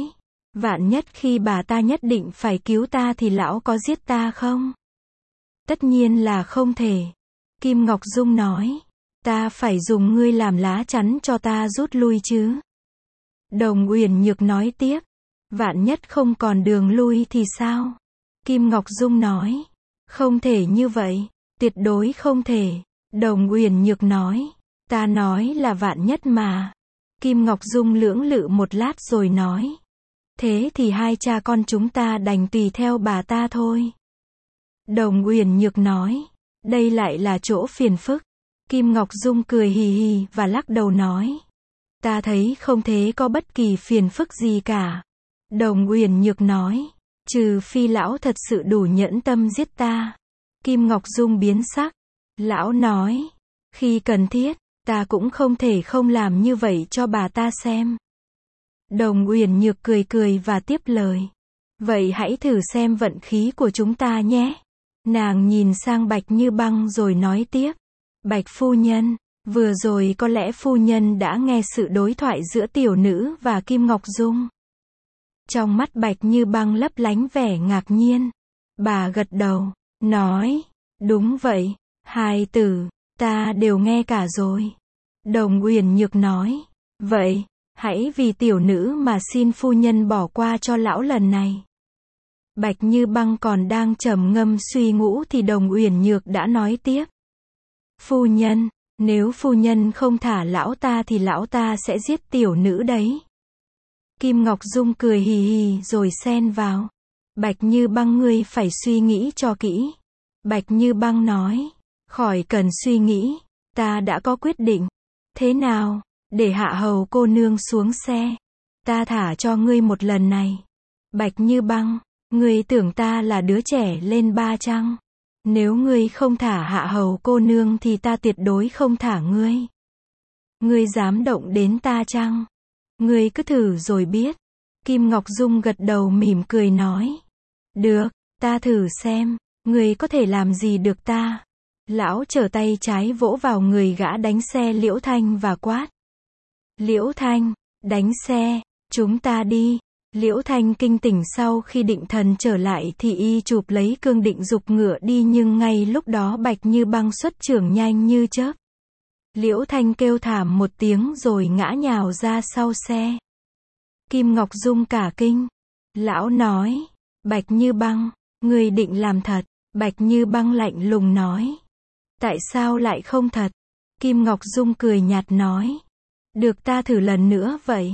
Vạn nhất khi bà ta nhất định phải cứu ta thì lão có giết ta không? Tất nhiên là không thể. Kim Ngọc Dung nói. Ta phải dùng ngươi làm lá chắn cho ta rút lui chứ. Đồng Uyển Nhược nói tiếp. Vạn nhất không còn đường lui thì sao? Kim Ngọc Dung nói. Không thể như vậy. Tuyệt đối không thể. Đồng Uyển Nhược nói. Ta nói là vạn nhất mà. Kim Ngọc Dung lưỡng lự một lát rồi nói. Thế thì hai cha con chúng ta đành tùy theo bà ta thôi. Đồng Uyển Nhược nói. Đây lại là chỗ phiền phức. Kim Ngọc Dung cười hì hì và lắc đầu nói. Ta thấy không thế có bất kỳ phiền phức gì cả. Đồng Uyển Nhược nói. Trừ phi lão thật sự đủ nhẫn tâm giết ta. Kim Ngọc Dung biến sắc. Lão nói. Khi cần thiết, ta cũng không thể không làm như vậy cho bà ta xem. Đồng Uyển Nhược cười cười và tiếp lời. Vậy hãy thử xem vận khí của chúng ta nhé. Nàng nhìn sang Bạch Như Băng rồi nói tiếp. Bạch phu nhân, vừa rồi có lẽ phu nhân đã nghe sự đối thoại giữa tiểu nữ và Kim Ngọc Dung. Trong mắt Bạch Như Băng lấp lánh vẻ ngạc nhiên. Bà gật đầu, nói, đúng vậy, hai từ, ta đều nghe cả rồi. Đồng Uyển Nhược nói, vậy, hãy vì tiểu nữ mà xin phu nhân bỏ qua cho lão lần này. Bạch Như Băng còn đang trầm ngâm suy ngẫm thì Đồng Uyển Nhược đã nói tiếp. Phu nhân, nếu phu nhân không thả lão ta thì lão ta sẽ giết tiểu nữ đấy. Kim Ngọc Dung cười hì hì rồi xen vào. Bạch Như Băng ngươi phải suy nghĩ cho kỹ. Bạch Như Băng nói. Khỏi cần suy nghĩ. Ta đã có quyết định. Thế nào? Để Hạ Hầu cô nương xuống xe. Ta thả cho ngươi một lần này. Bạch Như Băng. Ngươi tưởng ta là đứa trẻ lên ba chăng? Nếu ngươi không thả Hạ Hầu cô nương thì ta tuyệt đối không thả ngươi. Ngươi dám động đến ta chăng? Ngươi cứ thử rồi biết. Kim Ngọc Dung gật đầu mỉm cười nói. Được, ta thử xem, ngươi có thể làm gì được ta. Lão trở tay trái vỗ vào người gã đánh xe Liễu Thanh và quát. Liễu Thanh, đánh xe, chúng ta đi. Liễu Thanh kinh tỉnh sau khi định thần trở lại thì y chụp lấy cương định giục ngựa đi nhưng ngay lúc đó Bạch Như Băng xuất chưởng nhanh như chớp. Liễu Thanh kêu thảm một tiếng rồi ngã nhào ra sau xe. Kim Ngọc Dung cả kinh. Lão nói, Bạch Như Băng, ngươi định làm thật? Bạch Như Băng lạnh lùng nói. Tại sao lại không thật? Kim Ngọc Dung cười nhạt nói. Được ta thử lần nữa vậy.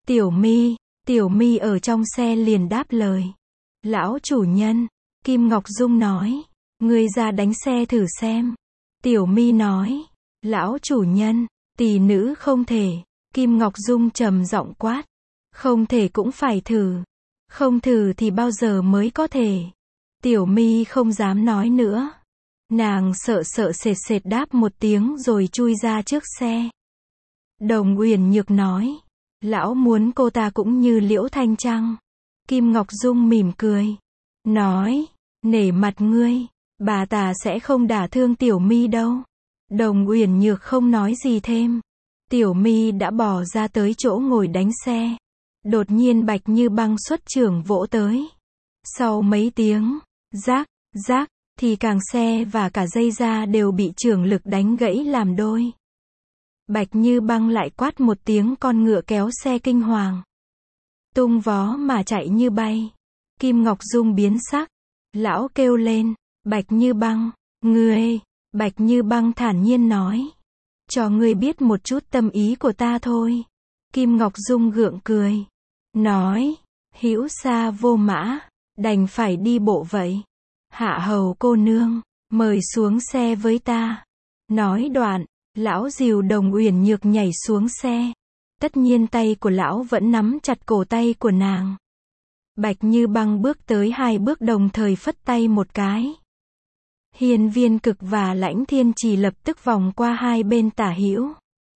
Tiểu Mi ở trong xe liền đáp lời. Lão chủ nhân, Kim Ngọc Dung nói. Ngươi ra đánh xe thử xem. Tiểu Mi nói. Lão chủ nhân, tỷ nữ không thể. Kim Ngọc Dung trầm giọng quát. Không thể cũng phải thử. Không thử thì bao giờ mới có thể. Tiểu Mi không dám nói nữa. Nàng sợ sệt sệt đáp một tiếng rồi chui ra trước xe. Đồng Uyển Nhược nói. Lão muốn cô ta cũng như Liễu Thanh chăng? Kim Ngọc Dung mỉm cười. Nói. Nể mặt ngươi. Bà ta sẽ không đả thương Tiểu Mi đâu. Đồng Uyển Nhược không nói gì thêm. Tiểu Mi đã bỏ ra tới chỗ ngồi đánh xe. Đột nhiên Bạch Như Băng xuất chưởng vỗ tới. Sau mấy tiếng, rác, thì càng xe và cả dây da đều bị chưởng lực đánh gãy làm đôi. Bạch Như Băng lại quát một tiếng con ngựa kéo xe kinh hoàng. Tung vó mà chạy như bay. Kim Ngọc Dung biến sắc. Lão kêu lên, Bạch Như Băng, ngươi. Bạch Như Băng thản nhiên nói. Cho ngươi biết một chút tâm ý của ta thôi. Kim Ngọc Dung gượng cười. Nói, hữu xa vô mã, đành phải đi bộ vậy. Hạ Hầu cô nương, mời xuống xe với ta. Nói đoạn, lão dìu Đồng Uyển Nhược nhảy xuống xe. Tất nhiên tay của lão vẫn nắm chặt cổ tay của nàng. Bạch Như Băng bước tới 2 bước đồng thời phất tay một cái. Hiên Viên Cực và Lãnh Thiên Trì lập tức vòng qua hai bên tả hữu.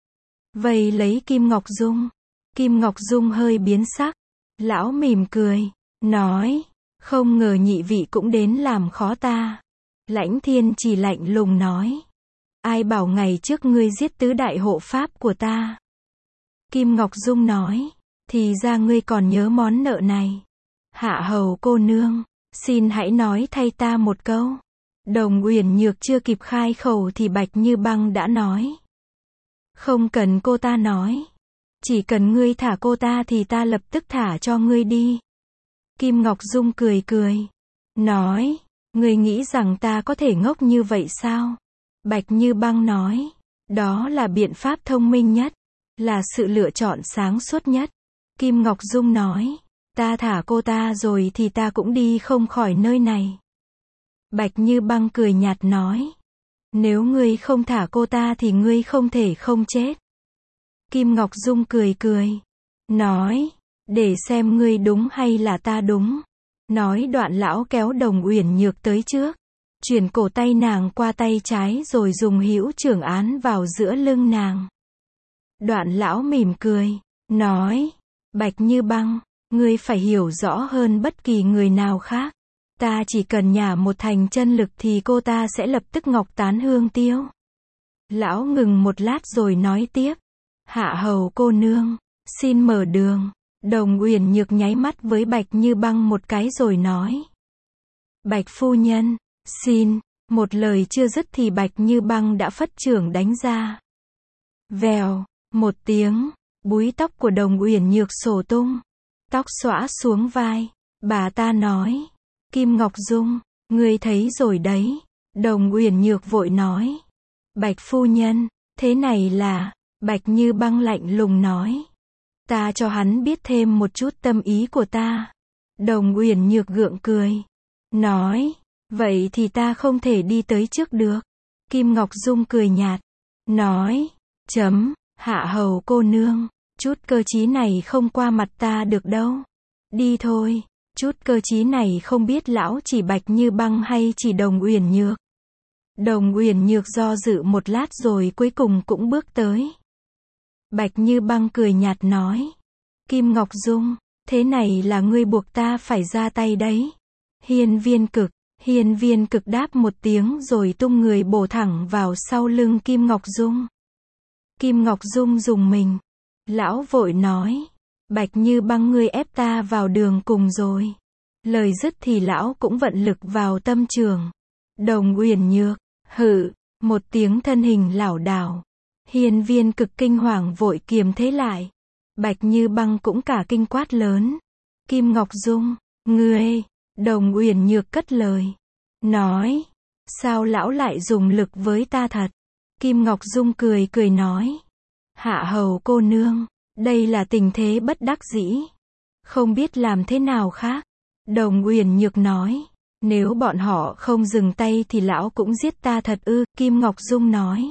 Vây lấy Kim Ngọc Dung. Kim Ngọc Dung hơi biến sắc. Lão mỉm cười, nói, không ngờ nhị vị cũng đến làm khó ta. Lãnh Thiên Trì lạnh lùng nói. Ai bảo ngày trước ngươi giết tứ đại hộ pháp của ta? Kim Ngọc Dung nói. thì ra ngươi còn nhớ món nợ này. Hạ hầu cô nương, xin hãy nói thay ta một câu. Đồng Uyển Nhược chưa kịp khai khẩu thì Bạch Như Băng đã nói. Không cần cô ta nói. Chỉ cần ngươi thả cô ta thì ta lập tức thả cho ngươi đi. Kim Ngọc Dung cười cười. Nói, ngươi nghĩ rằng ta có thể ngốc như vậy sao? Bạch Như Băng nói. Đó là biện pháp thông minh nhất. Là sự lựa chọn sáng suốt nhất. Kim Ngọc Dung nói. Ta thả cô ta rồi thì ta cũng đi không khỏi nơi này. Bạch Như Băng cười nhạt nói. Nếu ngươi không thả cô ta thì ngươi không thể không chết. Kim Ngọc Dung cười cười. Nói. Để xem ngươi đúng hay là ta đúng. Nói đoạn lão kéo Đồng Uyển Nhược tới trước. Chuyển cổ tay nàng qua tay trái rồi dùng hữu trưởng án vào giữa lưng nàng. Đoạn lão mỉm cười. Nói. Bạch Như Băng. Ngươi phải hiểu rõ hơn bất kỳ người nào khác. Ta chỉ cần nhả một thành chân lực thì cô ta sẽ lập tức ngọc tán hương tiêu. Lão ngừng một lát rồi nói tiếp. Hạ hầu cô nương, xin mở đường. Đồng Uyển Nhược nháy mắt với Bạch Như Băng một cái rồi nói. Bạch phu nhân, xin. Một lời chưa dứt thì Bạch Như Băng đã phất chưởng đánh ra. Vèo, một tiếng, búi tóc của Đồng Uyển Nhược xổ tung. Tóc xõa xuống vai. Bà ta nói. Kim Ngọc Dung, ngươi thấy rồi đấy. Đồng Uyển Nhược vội nói. Bạch phu nhân, thế này là. Bạch Như Băng lạnh lùng nói. Ta cho hắn biết thêm một chút tâm ý của ta. Đồng Uyển Nhược gượng cười. Nói. Vậy thì ta không thể đi tới trước được. Kim Ngọc Dung cười nhạt. Nói. Hạ hầu cô nương. Chút cơ trí này không qua mặt ta được đâu. Đi thôi. Chút cơ trí này không biết lão chỉ Bạch Như Băng hay chỉ Đồng Uyển Nhược. Đồng Uyển Nhược do dự một lát rồi cuối cùng cũng bước tới. Bạch Như Băng cười nhạt nói. Kim Ngọc Dung, thế này là ngươi buộc ta phải ra tay đấy. Hiên Viên Cực đáp một tiếng rồi tung người bổ thẳng vào sau lưng Kim Ngọc Dung. Kim Ngọc Dung rùng mình. Lão vội nói. Bạch Như Băng ngươi ép ta vào đường cùng rồi. Lời dứt thì lão cũng vận lực vào tâm trường. Đồng Uyển Nhược, hự, một tiếng thân hình lảo đảo. Hiên Viên Cực kinh hoàng vội kiềm thế lại. Bạch Như Băng cũng cả kinh quát lớn. Kim Ngọc Dung, ngươi, Đồng Uyển Nhược cất lời. Nói, sao lão lại dùng lực với ta thật? Kim Ngọc Dung cười cười nói. Hạ hầu cô nương, đây là tình thế bất đắc dĩ. Không biết làm thế nào khác. Đồng Uyển Nhược nói. Nếu bọn họ không dừng tay thì lão cũng giết ta thật ư? Kim Ngọc Dung nói.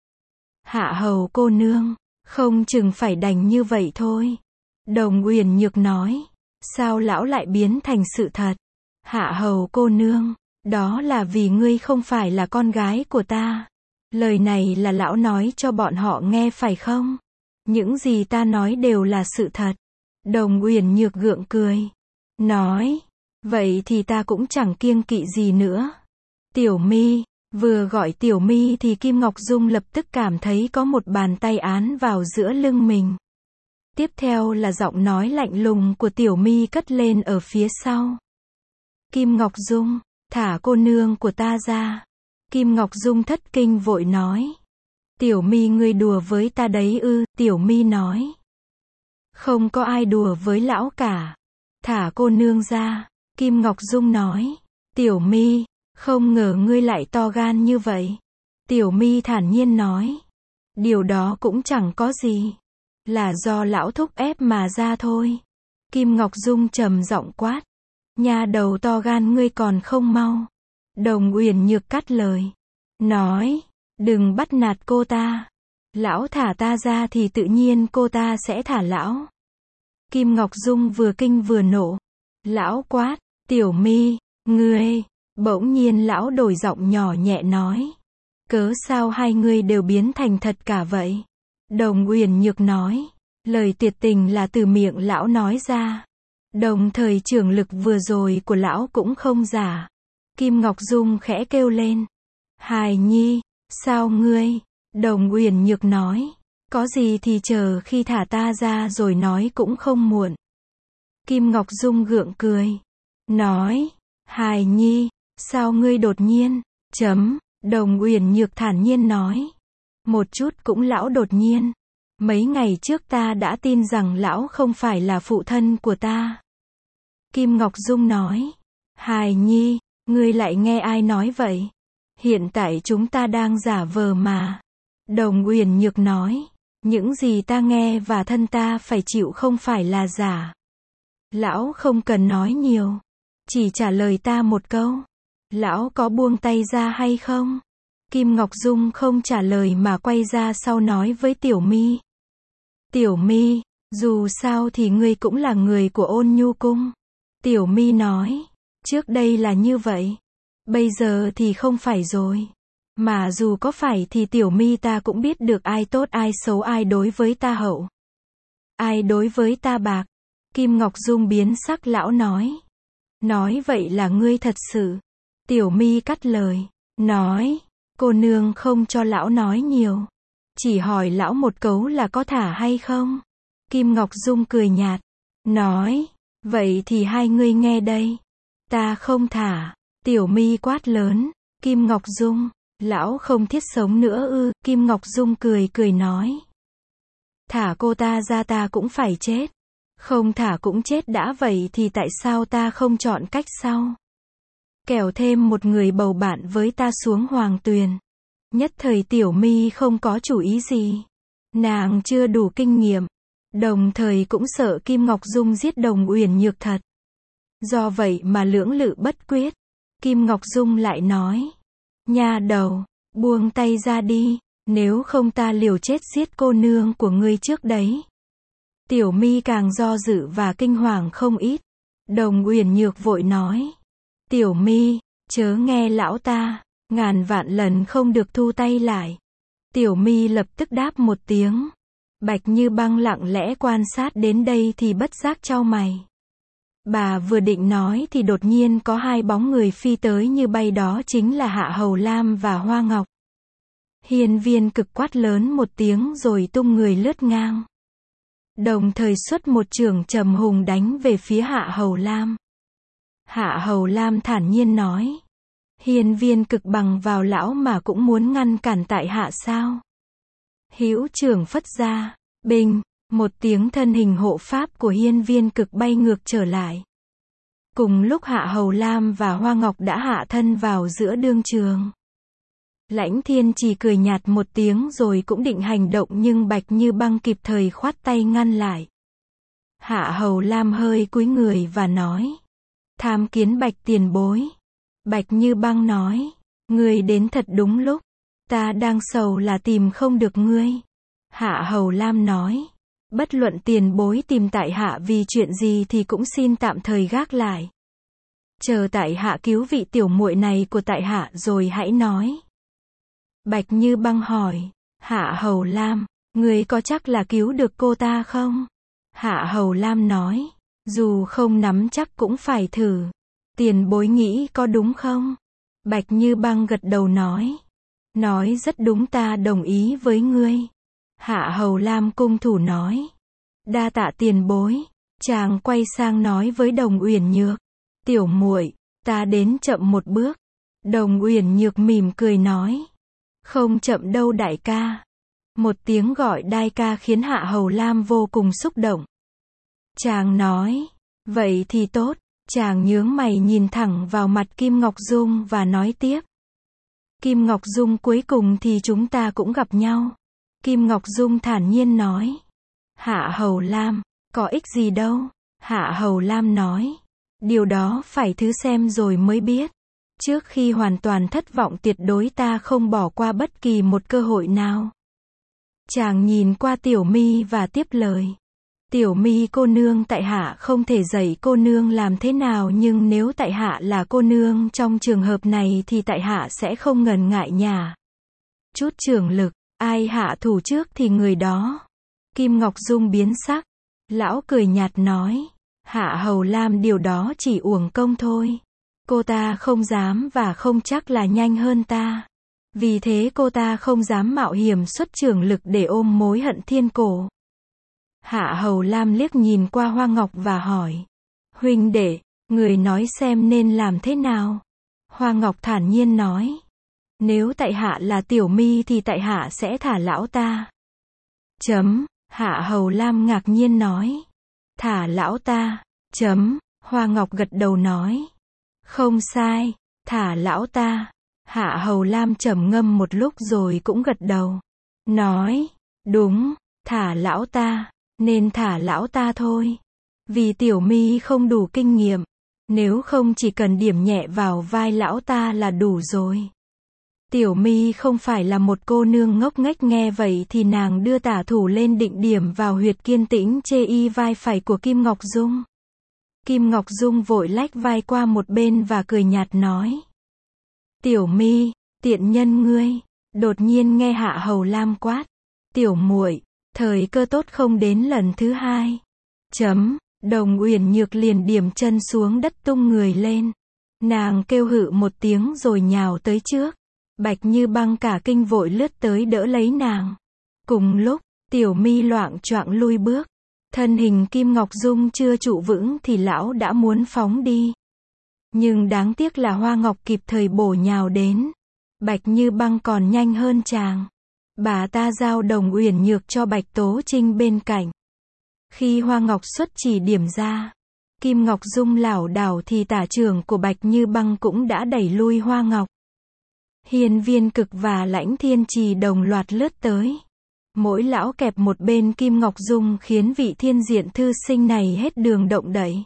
Hạ hầu cô nương, không chừng phải đành như vậy thôi. Đồng Uyển Nhược nói. Sao lão lại biến thành sự thật? Hạ hầu cô nương, đó là vì ngươi không phải là con gái của ta. Lời này là lão nói cho bọn họ nghe phải không? Những gì ta nói đều là sự thật. Đồng Uyển Nhược gượng cười. Nói. Vậy thì ta cũng chẳng kiêng kỵ gì nữa. Tiểu Mi. Vừa gọi Tiểu Mi thì Kim Ngọc Dung lập tức cảm thấy có một bàn tay án vào giữa lưng mình. Tiếp theo là giọng nói lạnh lùng của Tiểu Mi cất lên ở phía sau. Kim Ngọc Dung, thả cô nương của ta ra. Kim Ngọc Dung thất kinh vội nói. Tiểu Mi ngươi đùa với ta đấy ư? Tiểu Mi nói. Không có ai đùa với lão cả. Thả cô nương ra. Kim Ngọc Dung nói. Tiểu Mi, không ngờ ngươi lại to gan như vậy. Tiểu Mi thản nhiên nói. Điều đó cũng chẳng có gì. Là do lão thúc ép mà ra thôi. Kim Ngọc Dung trầm giọng quát. Nhà đầu to gan ngươi còn không mau. Đồng Uyển Nhược cắt lời. Nói. Đừng bắt nạt cô ta. Lão thả ta ra thì tự nhiên cô ta sẽ thả lão. Kim Ngọc Dung vừa kinh vừa nộ. Lão quát. Tiểu Mi, ngươi. Bỗng nhiên lão đổi giọng nhỏ nhẹ nói. Cớ sao hai ngươi đều biến thành thật cả vậy? Đồng Uyển Nhược nói. Lời tuyệt tình là từ miệng lão nói ra. Đồng thời trưởng lực vừa rồi của lão cũng không giả. Kim Ngọc Dung khẽ kêu lên. Hài nhi, sao ngươi? Đồng Uyển Nhược nói. Có gì thì chờ khi thả ta ra rồi nói cũng không muộn. Kim Ngọc Dung gượng cười. Nói. Hài nhi, sao ngươi đột nhiên? Đồng Uyển Nhược thản nhiên nói. Một chút cũng lão đột nhiên. Mấy ngày trước ta đã tin rằng lão không phải là phụ thân của ta. Kim Ngọc Dung nói. Hài nhi, ngươi lại nghe ai nói vậy? Hiện tại chúng ta đang giả vờ mà. Đồng Uyển Nhược nói. Những gì ta nghe và thân ta phải chịu không phải là giả. Lão không cần nói nhiều. Chỉ trả lời ta một câu. Lão có buông tay ra hay không? Kim Ngọc Dung không trả lời mà quay ra sau nói với Tiểu My. Tiểu My, dù sao thì ngươi cũng là người của Ôn Nhu Cung. Tiểu My nói. Trước đây là như vậy. Bây giờ thì không phải rồi. Mà dù có phải thì Tiểu My ta cũng biết được ai tốt ai xấu, ai đối với ta hậu, ai đối với ta bạc. Kim Ngọc Dung biến sắc, lão nói. Nói vậy là ngươi thật sự. Tiểu My cắt lời. Nói. Cô nương không cho lão nói nhiều. Chỉ hỏi lão một câu là có thả hay không. Kim Ngọc Dung cười nhạt. Nói. Vậy thì hai ngươi nghe đây. Ta không thả. Tiểu My quát lớn. Kim Ngọc Dung. Lão không thiết sống nữa ư? Kim Ngọc Dung cười cười nói. Thả cô ta ra ta cũng phải chết. Không thả cũng chết đã, vậy thì tại sao ta không chọn cách sau? Kẻo thêm một người bầu bạn với ta xuống hoàng tuyền. Nhất thời Tiểu My không có chủ ý gì. Nàng chưa đủ kinh nghiệm. Đồng thời cũng sợ Kim Ngọc Dung giết Đồng Uyển Nhược thật. Do vậy mà lưỡng lự bất quyết. Kim Ngọc Dung lại nói. Nha đầu, buông tay ra đi. Nếu không ta liều chết giết cô nương của ngươi trước đấy. Tiểu My càng do dự và kinh hoàng không ít. Đồng Uyển Nhược vội nói. Tiểu My, chớ nghe lão ta. Ngàn vạn lần không được thu tay lại. Tiểu My lập tức đáp một tiếng. Bạch Như Băng lặng lẽ quan sát đến đây thì bất giác chau mày. Bà vừa định nói thì đột nhiên có hai bóng người phi tới như bay, đó chính là Hạ Hầu Lam và Hoa Ngọc. Hiên Viên Cực quát lớn một tiếng rồi tung người lướt ngang. Đồng thời xuất một chưởng trầm hùng đánh về phía Hạ Hầu Lam. Hạ Hầu Lam thản nhiên nói. Hiên Viên Cực bằng vào lão mà cũng muốn ngăn cản tại hạ sao? Hữu chưởng phất ra, bình, một tiếng, thân hình hộ pháp của Hiên Viên Cực bay ngược trở lại. Cùng lúc Hạ Hầu Lam và Hoa Ngọc đã hạ thân vào giữa đương trường. Lãnh Thiên chỉ cười nhạt một tiếng rồi cũng định hành động, nhưng Bạch Như Băng kịp thời khoát tay ngăn lại. Hạ Hầu Lam hơi cúi người và nói. Tham kiến Bạch tiền bối. Bạch Như Băng nói. Ngươi đến thật đúng lúc. Ta đang sầu là tìm không được ngươi. Hạ Hầu Lam nói. Bất luận tiền bối tìm tại hạ vì chuyện gì thì cũng xin tạm thời gác lại. Chờ tại hạ cứu vị tiểu muội này của tại hạ rồi hãy nói. Bạch Như Băng hỏi. Hạ Hầu Lam, ngươi có chắc là cứu được cô ta không? Hạ Hầu Lam nói. Dù không nắm chắc cũng phải thử. Tiền bối nghĩ có đúng không? Bạch Như Băng gật đầu nói. Nói rất đúng, ta đồng ý với ngươi. Hạ Hầu Lam cung thủ nói. Đa tạ tiền bối. Chàng quay sang nói với Đồng Uyển Nhược. Tiểu muội, ta đến chậm một bước. Đồng Uyển Nhược mỉm cười nói. Không chậm đâu đại ca. Một tiếng gọi đại ca khiến Hạ Hầu Lam vô cùng xúc động. Chàng nói. Vậy thì tốt. Chàng nhướng mày nhìn thẳng vào mặt Kim Ngọc Dung và nói tiếp. Kim Ngọc Dung, cuối cùng thì chúng ta cũng gặp nhau. Kim Ngọc Dung thản nhiên nói. Hạ Hầu Lam, có ích gì đâu. Hạ Hầu Lam nói. Điều đó phải thử xem rồi mới biết. Trước khi hoàn toàn thất vọng, tuyệt đối ta không bỏ qua bất kỳ một cơ hội nào. Chàng nhìn qua Tiểu My và tiếp lời. Tiểu My cô nương, tại hạ không thể dạy cô nương làm thế nào, nhưng nếu tại hạ là cô nương trong trường hợp này thì tại hạ sẽ không ngần ngại nhả chút trưởng lực, ai hạ thủ trước thì người đó. Kim Ngọc Dung biến sắc. Lão cười nhạt nói. Hạ Hầu Lam, điều đó chỉ uổng công thôi. Cô ta không dám và không chắc là nhanh hơn ta. Vì thế cô ta không dám mạo hiểm xuất trường lực để ôm mối hận thiên cổ. Hạ Hầu Lam liếc nhìn qua Hoa Ngọc và hỏi. Huynh đệ, người nói xem nên làm thế nào? Hoa Ngọc thản nhiên nói. Nếu tại hạ là Tiểu Mi thì tại hạ sẽ thả lão ta. Hạ Hầu Lam ngạc nhiên nói. Thả lão ta. Hoa Ngọc gật đầu nói. Không sai, thả lão ta. Hạ Hầu Lam trầm ngâm một lúc rồi cũng gật đầu. Nói, đúng, thả lão ta, nên thả lão ta thôi. Vì Tiểu Mi không đủ kinh nghiệm, nếu không chỉ cần điểm nhẹ vào vai lão ta là đủ rồi. Tiểu Mi không phải là một cô nương ngốc nghếch, nghe vậy thì nàng đưa tả thủ lên định điểm vào huyệt kiên tĩnh chê y vai phải của Kim Ngọc Dung. Kim Ngọc Dung vội lách vai qua một bên và cười nhạt nói. Tiểu Mi, tiện nhân ngươi. Đột nhiên nghe Hạ Hầu Lam quát. Tiểu muội, thời cơ tốt không đến lần thứ hai. Đồng Uyển Nhược liền điểm chân xuống đất tung người lên. Nàng kêu hự một tiếng rồi nhào tới trước. Bạch Như Băng cả kinh vội lướt tới đỡ lấy nàng. Cùng lúc, Tiểu Mi loạng choạng lui bước. Thân hình Kim Ngọc Dung chưa trụ vững thì lão đã muốn phóng đi. Nhưng đáng tiếc là Hoa Ngọc kịp thời bổ nhào đến. Bạch Như Băng còn nhanh hơn chàng. Bà ta giao Đồng Uyển Nhược cho Bạch Tố Trinh bên cạnh. Khi Hoa Ngọc xuất chỉ điểm ra, Kim Ngọc Dung lảo đảo thì tả trưởng của Bạch Như Băng cũng đã đẩy lui Hoa Ngọc. Hiên Viên Cực và Lãnh Thiên Trì đồng loạt lướt tới. Mỗi lão kẹp một bên Kim Ngọc Dung khiến vị thiên diện thư sinh này hết đường động đậy.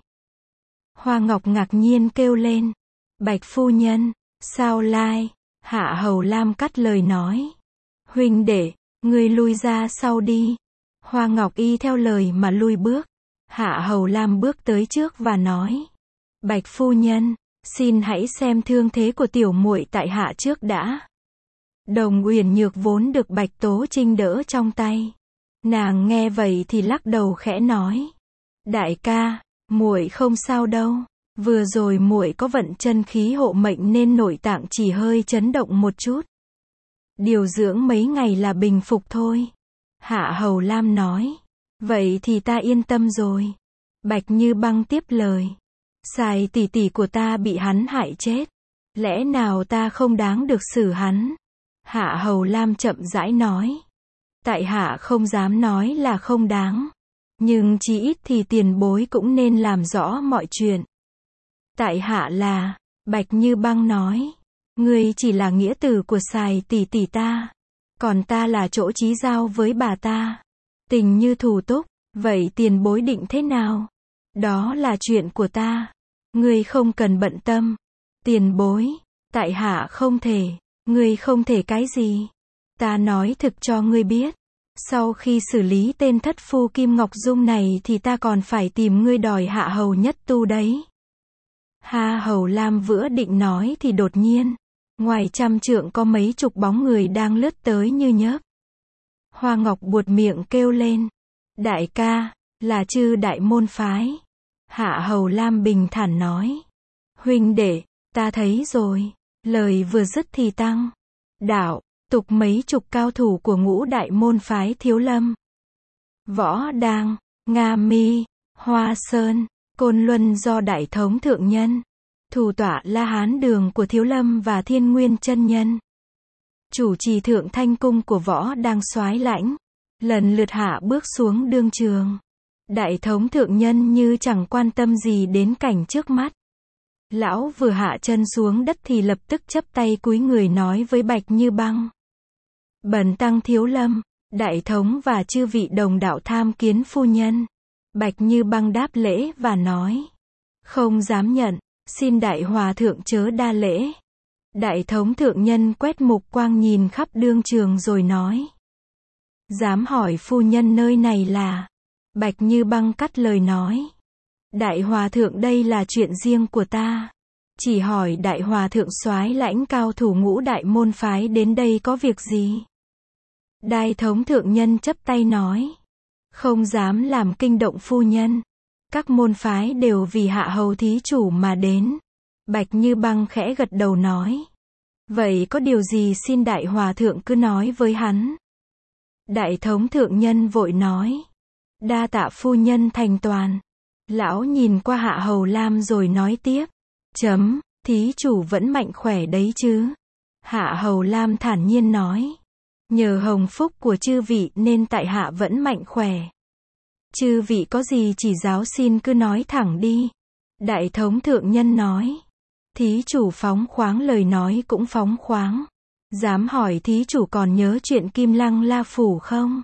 Hoa Ngọc ngạc nhiên kêu lên. Bạch phu nhân, sao lai? Hạ Hầu Lam cắt lời nói. Huynh đệ, ngươi lui ra sau đi. Hoa Ngọc y theo lời mà lui bước. Hạ Hầu Lam bước tới trước và nói. Bạch phu nhân, xin hãy xem thương thế của tiểu muội tại hạ trước đã. Đồng Uyển Nhược vốn được Bạch Tố Trinh đỡ trong tay. Nàng nghe vậy thì lắc đầu khẽ nói. Đại ca, muội không sao đâu. Vừa rồi muội có vận chân khí hộ mệnh nên nội tạng chỉ hơi chấn động một chút. Điều dưỡng mấy ngày là bình phục thôi. Hạ Hầu Lam nói. Vậy thì ta yên tâm rồi. Bạch Như Băng tiếp lời. Sài tỷ tỷ của ta bị hắn hại chết. Lẽ nào ta không đáng được xử hắn? Hạ Hầu Lam chậm rãi nói. Tại hạ không dám nói là không đáng. Nhưng chí ít thì tiền bối cũng nên làm rõ mọi chuyện. Tại hạ là, Bạch Như Băng nói. Ngươi chỉ là nghĩa tử của Sài tỷ tỷ ta. Còn ta là chỗ chí giao với bà ta. Tình như thủ túc, vậy tiền bối định thế nào? Đó là chuyện của ta. Ngươi không cần bận tâm. Tiền bối, tại hạ không thể. Ngươi không thể cái gì? Ta nói thực cho ngươi biết. Sau khi xử lý tên thất phu Kim Ngọc Dung này thì ta còn phải tìm ngươi đòi hạ hầu nhất tu đấy. Hạ Hầu Lam vừa định nói thì đột nhiên, ngoài trăm trượng có mấy chục bóng người đang lướt tới như nhớp. Hoa Ngọc buột miệng kêu lên. Đại ca, là Chư Đại môn phái. Hạ Hầu Lam bình thản nói. Huynh đệ, ta thấy rồi. Lời vừa dứt thì tăng. Đạo, tục mấy chục cao thủ của Ngũ Đại môn phái Thiếu Lâm, Võ Đang, Nga Mi, Hoa Sơn, Côn Luân do Đại Thống Thượng Nhân, thủ tọa La Hán Đường của Thiếu Lâm và Thiên Nguyên Chân Nhân, chủ trì Thượng Thanh Cung của Võ Đang soái lãnh, lần lượt hạ bước xuống đương trường. Đại Thống Thượng Nhân như chẳng quan tâm gì đến cảnh trước mắt. Lão vừa hạ chân xuống đất thì lập tức chắp tay cúi người nói với Bạch Như Băng. Bần tăng Thiếu Lâm, Đại Thống và chư vị đồng đạo tham kiến phu nhân. Bạch Như Băng đáp lễ và nói. Không dám nhận, xin Đại Hòa Thượng chớ đa lễ. Đại Thống Thượng Nhân quét mục quang nhìn khắp đương trường rồi nói. Dám hỏi phu nhân nơi này là? Bạch Như Băng cắt lời nói. Đại Hòa Thượng đây là chuyện riêng của ta. Chỉ hỏi Đại Hòa Thượng soái lãnh cao thủ Ngũ Đại môn phái đến đây có việc gì? Đại Thống Thượng Nhân chắp tay nói. Không dám làm kinh động phu nhân. Các môn phái đều vì hạ hầu thí chủ mà đến. Bạch Như Băng khẽ gật đầu nói. Vậy có điều gì xin đại hòa thượng cứ nói với hắn. Đại thống thượng nhân vội nói. Đa tạ phu nhân thành toàn. Lão nhìn qua Hạ Hầu Lam rồi nói tiếp. Thí chủ vẫn mạnh khỏe đấy chứ. Hạ Hầu Lam thản nhiên nói. Nhờ hồng phúc của chư vị nên tại hạ vẫn mạnh khỏe. Chư vị có gì chỉ giáo xin cứ nói thẳng đi. Đại thống thượng nhân nói. Thí chủ phóng khoáng, lời nói cũng phóng khoáng. Dám hỏi thí chủ còn nhớ chuyện Kim Lăng La Phủ không?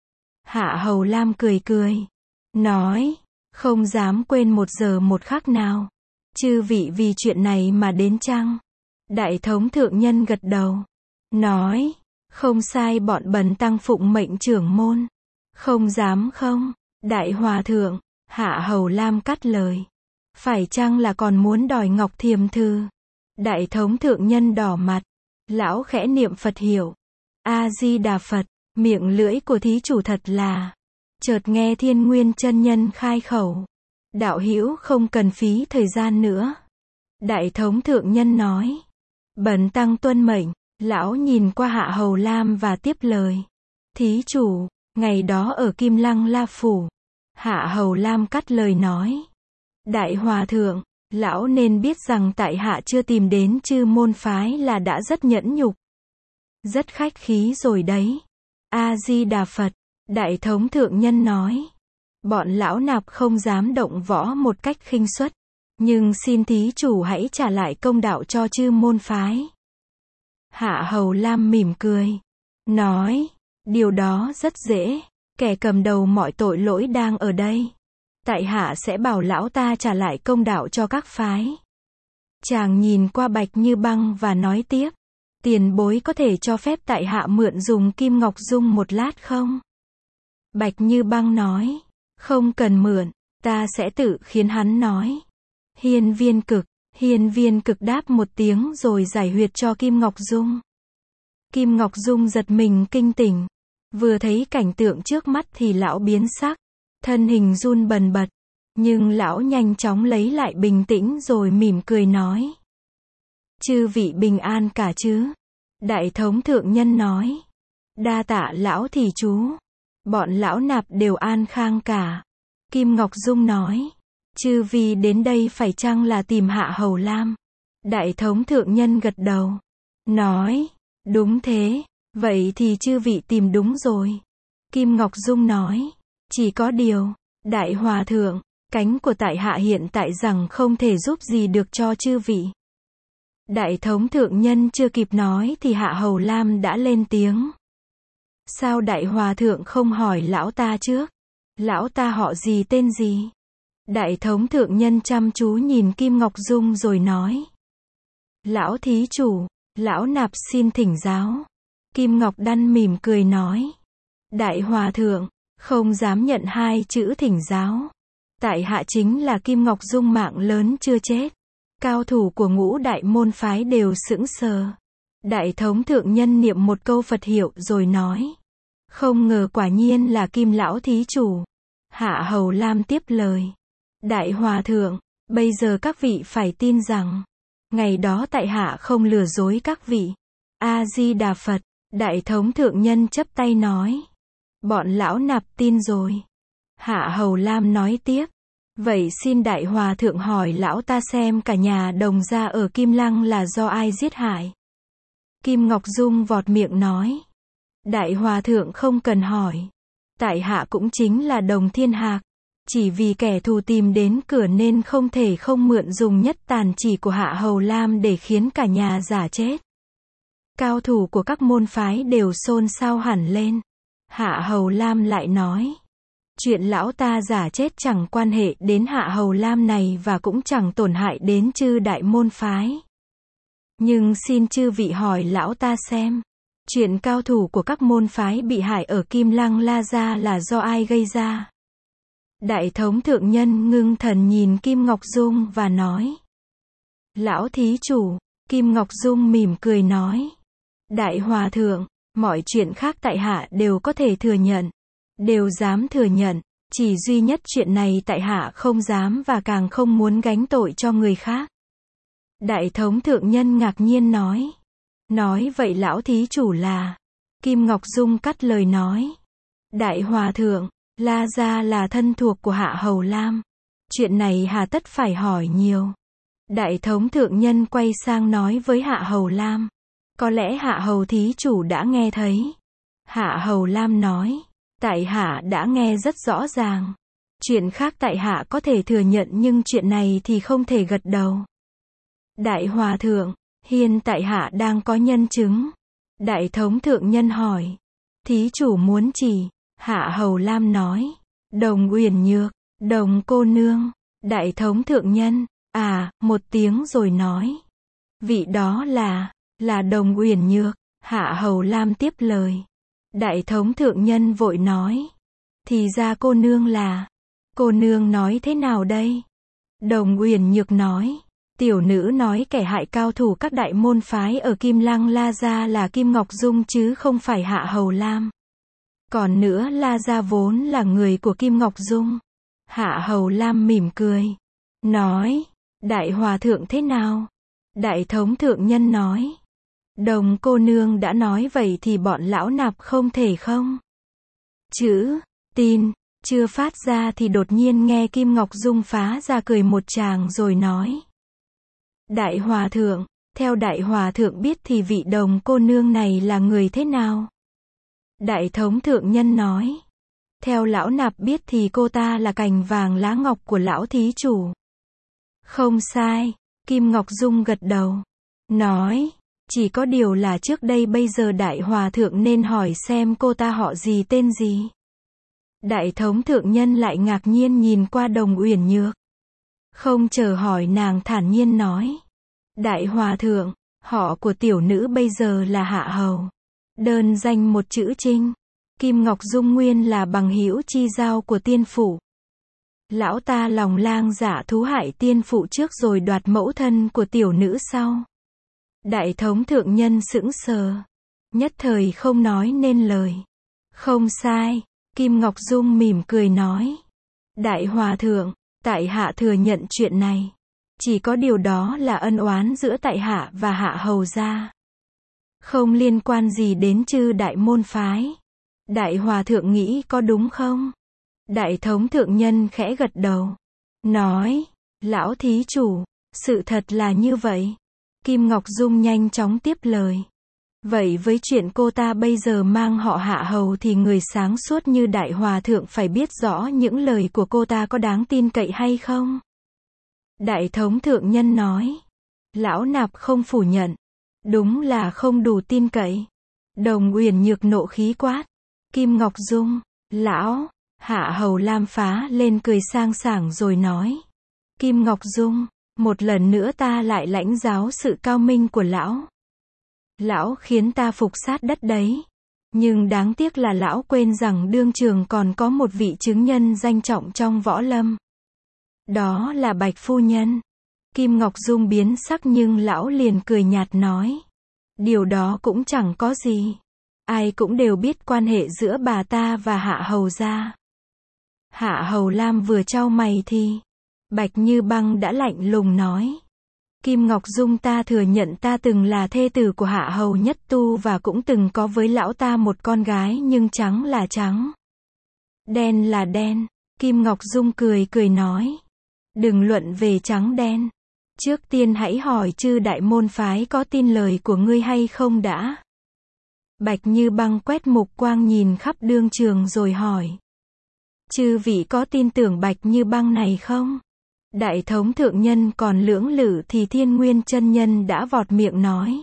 Hạ Hầu Lam cười cười. Nói. Không dám quên một giờ một khắc nào. Chư vị vì chuyện này mà đến chăng? Đại thống thượng nhân gật đầu. Nói. Không sai, bọn bần tăng phụng mệnh trưởng môn. Không dám không? Đại hòa thượng. Hạ Hầu Lam cắt lời. Phải chăng là còn muốn đòi ngọc thiềm thư? Đại thống thượng nhân đỏ mặt. Lão khẽ niệm Phật hiệu. A-di-đà Phật. Miệng lưỡi của thí chủ thật là. Chợt nghe Thiên Nguyên chân nhân khai khẩu. Đạo hữu không cần phí thời gian nữa. Đại thống thượng nhân nói. Bần tăng tuân mệnh. Lão nhìn qua Hạ Hầu Lam và tiếp lời. Thí chủ, ngày đó ở Kim Lăng La Phủ. Hạ Hầu Lam cắt lời nói. Đại hòa thượng, lão nên biết rằng tại hạ chưa tìm đến chư môn phái là đã rất nhẫn nhục. Rất khách khí rồi đấy. A-di-đà Phật. Đại thống thượng nhân nói. Bọn lão nạp không dám động võ một cách khinh suất. Nhưng xin thí chủ hãy trả lại công đạo cho chư môn phái. Hạ Hầu Lam mỉm cười. Nói. Điều đó rất dễ. Kẻ cầm đầu mọi tội lỗi đang ở đây. Tại hạ sẽ bảo lão ta trả lại công đạo cho các phái. Chàng nhìn qua Bạch Như Băng và nói tiếp. Tiền bối có thể cho phép tại hạ mượn dùng Kim Ngọc Dung một lát không? Bạch Như Băng nói. Không cần mượn, ta sẽ tự khiến hắn nói. Hiên Viên Cực đáp một tiếng rồi giải huyệt cho Kim Ngọc Dung. Kim Ngọc Dung giật mình kinh tỉnh. Vừa thấy cảnh tượng trước mắt thì lão biến sắc. Thân hình run bần bật. Nhưng lão nhanh chóng lấy lại bình tĩnh rồi mỉm cười nói. Chư vị bình an cả chứ? Đại thống thượng nhân nói. Đa tạ lão thí chú. Bọn lão nạp đều an khang cả. Kim Ngọc Dung nói. Chư vi đến đây phải chăng là tìm Hạ Hầu Lam? Đại thống thượng nhân gật đầu. Nói. Đúng thế. Vậy thì chư vị tìm đúng rồi. Kim Ngọc Dung nói. Chỉ có điều. Đại hòa thượng. Cánh của tại hạ hiện tại rằng không thể giúp gì được cho chư vị. Đại thống thượng nhân chưa kịp nói thì Hạ Hầu Lam đã lên tiếng. Sao đại hòa thượng không hỏi lão ta trước? Lão ta họ gì tên gì? Đại thống thượng nhân chăm chú nhìn Kim Ngọc Dung rồi nói. Lão thí chủ, lão nạp xin thỉnh giáo. Kim Ngọc Đan mỉm cười nói. Đại hòa thượng, không dám nhận hai chữ thỉnh giáo. Tại hạ chính là Kim Ngọc Dung mạng lớn chưa chết. Cao thủ của ngũ đại môn phái đều sững sờ. Đại thống thượng nhân niệm một câu Phật hiệu rồi nói. Không ngờ quả nhiên là Kim lão thí chủ. Hạ Hầu Lam tiếp lời. Đại hòa thượng, bây giờ các vị phải tin rằng. Ngày đó tại hạ không lừa dối các vị. A-di-đà Phật. Đại thống thượng nhân chắp tay nói. Bọn lão nạp tin rồi. Hạ Hầu Lam nói tiếp. Vậy xin đại hòa thượng hỏi lão ta xem cả nhà Đồng gia ở Kim Lăng là do ai giết hại. Kim Ngọc Dung vọt miệng nói. Đại hòa thượng không cần hỏi. Tại hạ cũng chính là Đồng Thiên Hạc. Chỉ vì kẻ thù tìm đến cửa nên không thể không mượn dùng nhất tàn chỉ của Hạ Hầu Lam để khiến cả nhà giả chết. Cao thủ của các môn phái đều xôn xao hẳn lên. Hạ Hầu Lam lại nói. Chuyện lão ta giả chết chẳng quan hệ đến Hạ Hầu Lam này và cũng chẳng tổn hại đến chư đại môn phái. Nhưng xin chư vị hỏi lão ta xem. Chuyện cao thủ của các môn phái bị hại ở Kim Lăng La Gia là do ai gây ra? Đại thống thượng nhân ngưng thần nhìn Kim Ngọc Dung và nói. Lão thí chủ, Kim Ngọc Dung mỉm cười nói. Đại hòa thượng, mọi chuyện khác tại hạ đều có thể thừa nhận. Đều dám thừa nhận. Chỉ duy nhất chuyện này tại hạ không dám và càng không muốn gánh tội cho người khác. Đại thống thượng nhân ngạc nhiên nói. Nói vậy lão thí chủ là. Kim Ngọc Dung cắt lời nói. Đại hòa thượng, La gia là thân thuộc của Hạ Hầu Lam. Chuyện này hà tất phải hỏi nhiều. Đại thống thượng nhân quay sang nói với Hạ Hầu Lam. Có lẽ Hạ Hầu thí chủ đã nghe thấy. Hạ Hầu Lam nói. Tại hạ đã nghe rất rõ ràng. Chuyện khác tại hạ có thể thừa nhận nhưng chuyện này thì không thể gật đầu. Đại hòa thượng, hiện tại hạ đang có nhân chứng. Đại thống thượng nhân hỏi. Thí chủ muốn chỉ. Hạ Hầu Lam nói. Đồng Uyển Nhược, Đồng cô nương. Đại thống thượng nhân. Một tiếng rồi nói. Vị đó là Đồng Uyển Nhược. Hạ Hầu Lam tiếp lời. Đại thống thượng nhân vội nói. Thì ra cô nương là. Cô nương nói thế nào đây? Đồng Uyển Nhược nói. Tiểu nữ nói kẻ hại cao thủ các đại môn phái ở Kim Lăng La gia là Kim Ngọc Dung chứ không phải Hạ Hầu Lam. Còn nữa La gia vốn là người của Kim Ngọc Dung. Hạ Hầu Lam mỉm cười. Nói. Đại hòa thượng thế nào? Đại thống thượng nhân nói. Đồng cô nương đã nói vậy thì bọn lão nạp không thể không. Chữ, tin, chưa phát ra thì đột nhiên nghe Kim Ngọc Dung phá ra cười một tràng rồi nói. Đại hòa thượng, theo đại hòa thượng biết thì vị đồng cô nương này là người thế nào? Đại thống thượng nhân nói. Theo lão nạp biết thì cô ta là cành vàng lá ngọc của lão thí chủ. Không sai, Kim Ngọc Dung gật đầu. Nói. Chỉ có điều là trước đây bây giờ đại hòa thượng nên hỏi xem cô ta họ gì tên gì. Đại thống thượng nhân lại ngạc nhiên nhìn qua Đồng Uyển Nhược. Không chờ hỏi nàng thản nhiên nói. Đại hòa thượng, họ của tiểu nữ bây giờ là Hạ Hầu. Đơn danh một chữ Trinh. Kim Ngọc Dung nguyên là bằng hữu chi giao của tiên phụ. Lão ta lòng lang dạ thú hại tiên phụ trước rồi đoạt mẫu thân của tiểu nữ sau. Đại thống thượng nhân sững sờ. Nhất thời không nói nên lời. Không sai. Kim Ngọc Dung mỉm cười nói. Đại hòa thượng, tại hạ thừa nhận chuyện này. Chỉ có điều đó là ân oán giữa tại hạ và Hạ Hầu gia. Không liên quan gì đến chư đại môn phái. Đại hòa thượng nghĩ có đúng không? Đại thống thượng nhân khẽ gật đầu. Nói. Lão thí chủ, sự thật là như vậy. Kim Ngọc Dung nhanh chóng tiếp lời. Vậy với chuyện cô ta bây giờ mang họ Hạ Hầu thì người sáng suốt như đại hòa thượng phải biết rõ những lời của cô ta có đáng tin cậy hay không? Đại thống thượng nhân nói. Lão nạp không phủ nhận. Đúng là không đủ tin cậy. Đồng Uyển Nhược nộ khí quát. Kim Ngọc Dung, lão. Hạ Hầu Lam phá lên cười sang sảng rồi nói. Kim Ngọc Dung, một lần nữa ta lại lãnh giáo sự cao minh của lão. Lão khiến ta phục sát đất đấy. Nhưng đáng tiếc là lão quên rằng đương trường còn có một vị chứng nhân danh trọng trong võ lâm. Đó là Bạch phu nhân. Kim Ngọc Dung biến sắc nhưng lão liền cười nhạt nói. Điều đó cũng chẳng có gì. Ai cũng đều biết quan hệ giữa bà ta và Hạ Hầu gia. Hạ Hầu Lam vừa chau mày thì Bạch Như Băng đã lạnh lùng nói. Kim Ngọc Dung ta thừa nhận ta từng là thê tử của Hạ Hầu Nhất Tu và cũng từng có với lão ta một con gái nhưng trắng là trắng. Đen là đen. Kim Ngọc Dung cười cười nói. Đừng luận về trắng đen. Trước tiên hãy hỏi chư đại môn phái có tin lời của ngươi hay không đã. Bạch Như Băng quét mục quang nhìn khắp đương trường rồi hỏi. Chư vị có tin tưởng Bạch Như Băng này không? Đại thống thượng nhân còn lưỡng lự thì Thiên Nguyên chân nhân đã vọt miệng nói.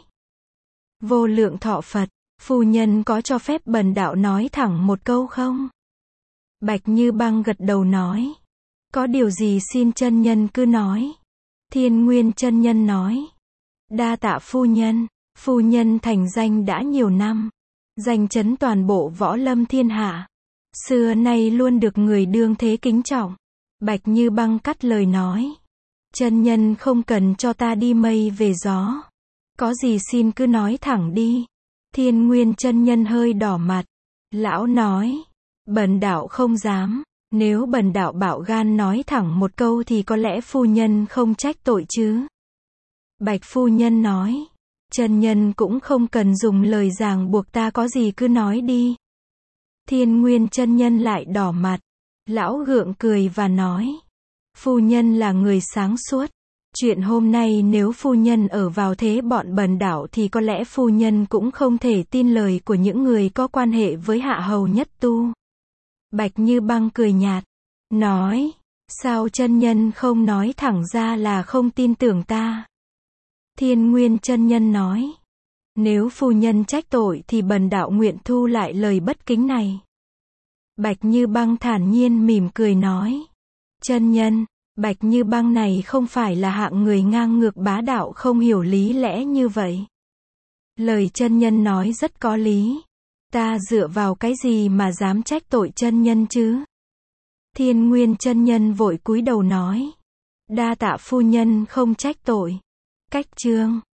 Vô lượng thọ Phật, phu nhân có cho phép bần đạo nói thẳng một câu không? Bạch Như Băng gật đầu nói. Có điều gì xin chân nhân cứ nói. Thiên Nguyên chân nhân nói. Đa tạ phu nhân thành danh đã nhiều năm. Danh chấn toàn bộ võ lâm thiên hạ. Xưa nay luôn được người đương thế kính trọng. Bạch Như Băng cắt lời nói. Chân nhân không cần cho ta đi mây về gió. Có gì xin cứ nói thẳng đi. Thiên Nguyên chân nhân hơi đỏ mặt. Lão nói. Bần đạo không dám. Nếu bần đạo bạo gan nói thẳng một câu thì có lẽ phu nhân không trách tội chứ. Bạch phu nhân nói. Chân nhân cũng không cần dùng lời ràng buộc ta, có gì cứ nói đi. Thiên Nguyên chân nhân lại đỏ mặt. Lão gượng cười và nói. Phu nhân là người sáng suốt. Chuyện hôm nay nếu phu nhân ở vào thế bọn bần đạo thì có lẽ phu nhân cũng không thể tin lời của những người có quan hệ với Hạ Hầu Nhất Tu. Bạch Như Băng cười nhạt. Nói. Sao chân nhân không nói thẳng ra là không tin tưởng ta? Thiên Nguyên chân nhân nói. Nếu phu nhân trách tội thì bần đạo nguyện thu lại lời bất kính này. Bạch Như Băng thản nhiên mỉm cười nói. Chân nhân, Bạch Như Băng này không phải là hạng người ngang ngược bá đạo không hiểu lý lẽ như vậy. Lời chân nhân nói rất có lý. Ta dựa vào cái gì mà dám trách tội chân nhân chứ? Thiên Nguyên chân nhân vội cúi đầu nói. Đa tạ phu nhân không trách tội. Cách chương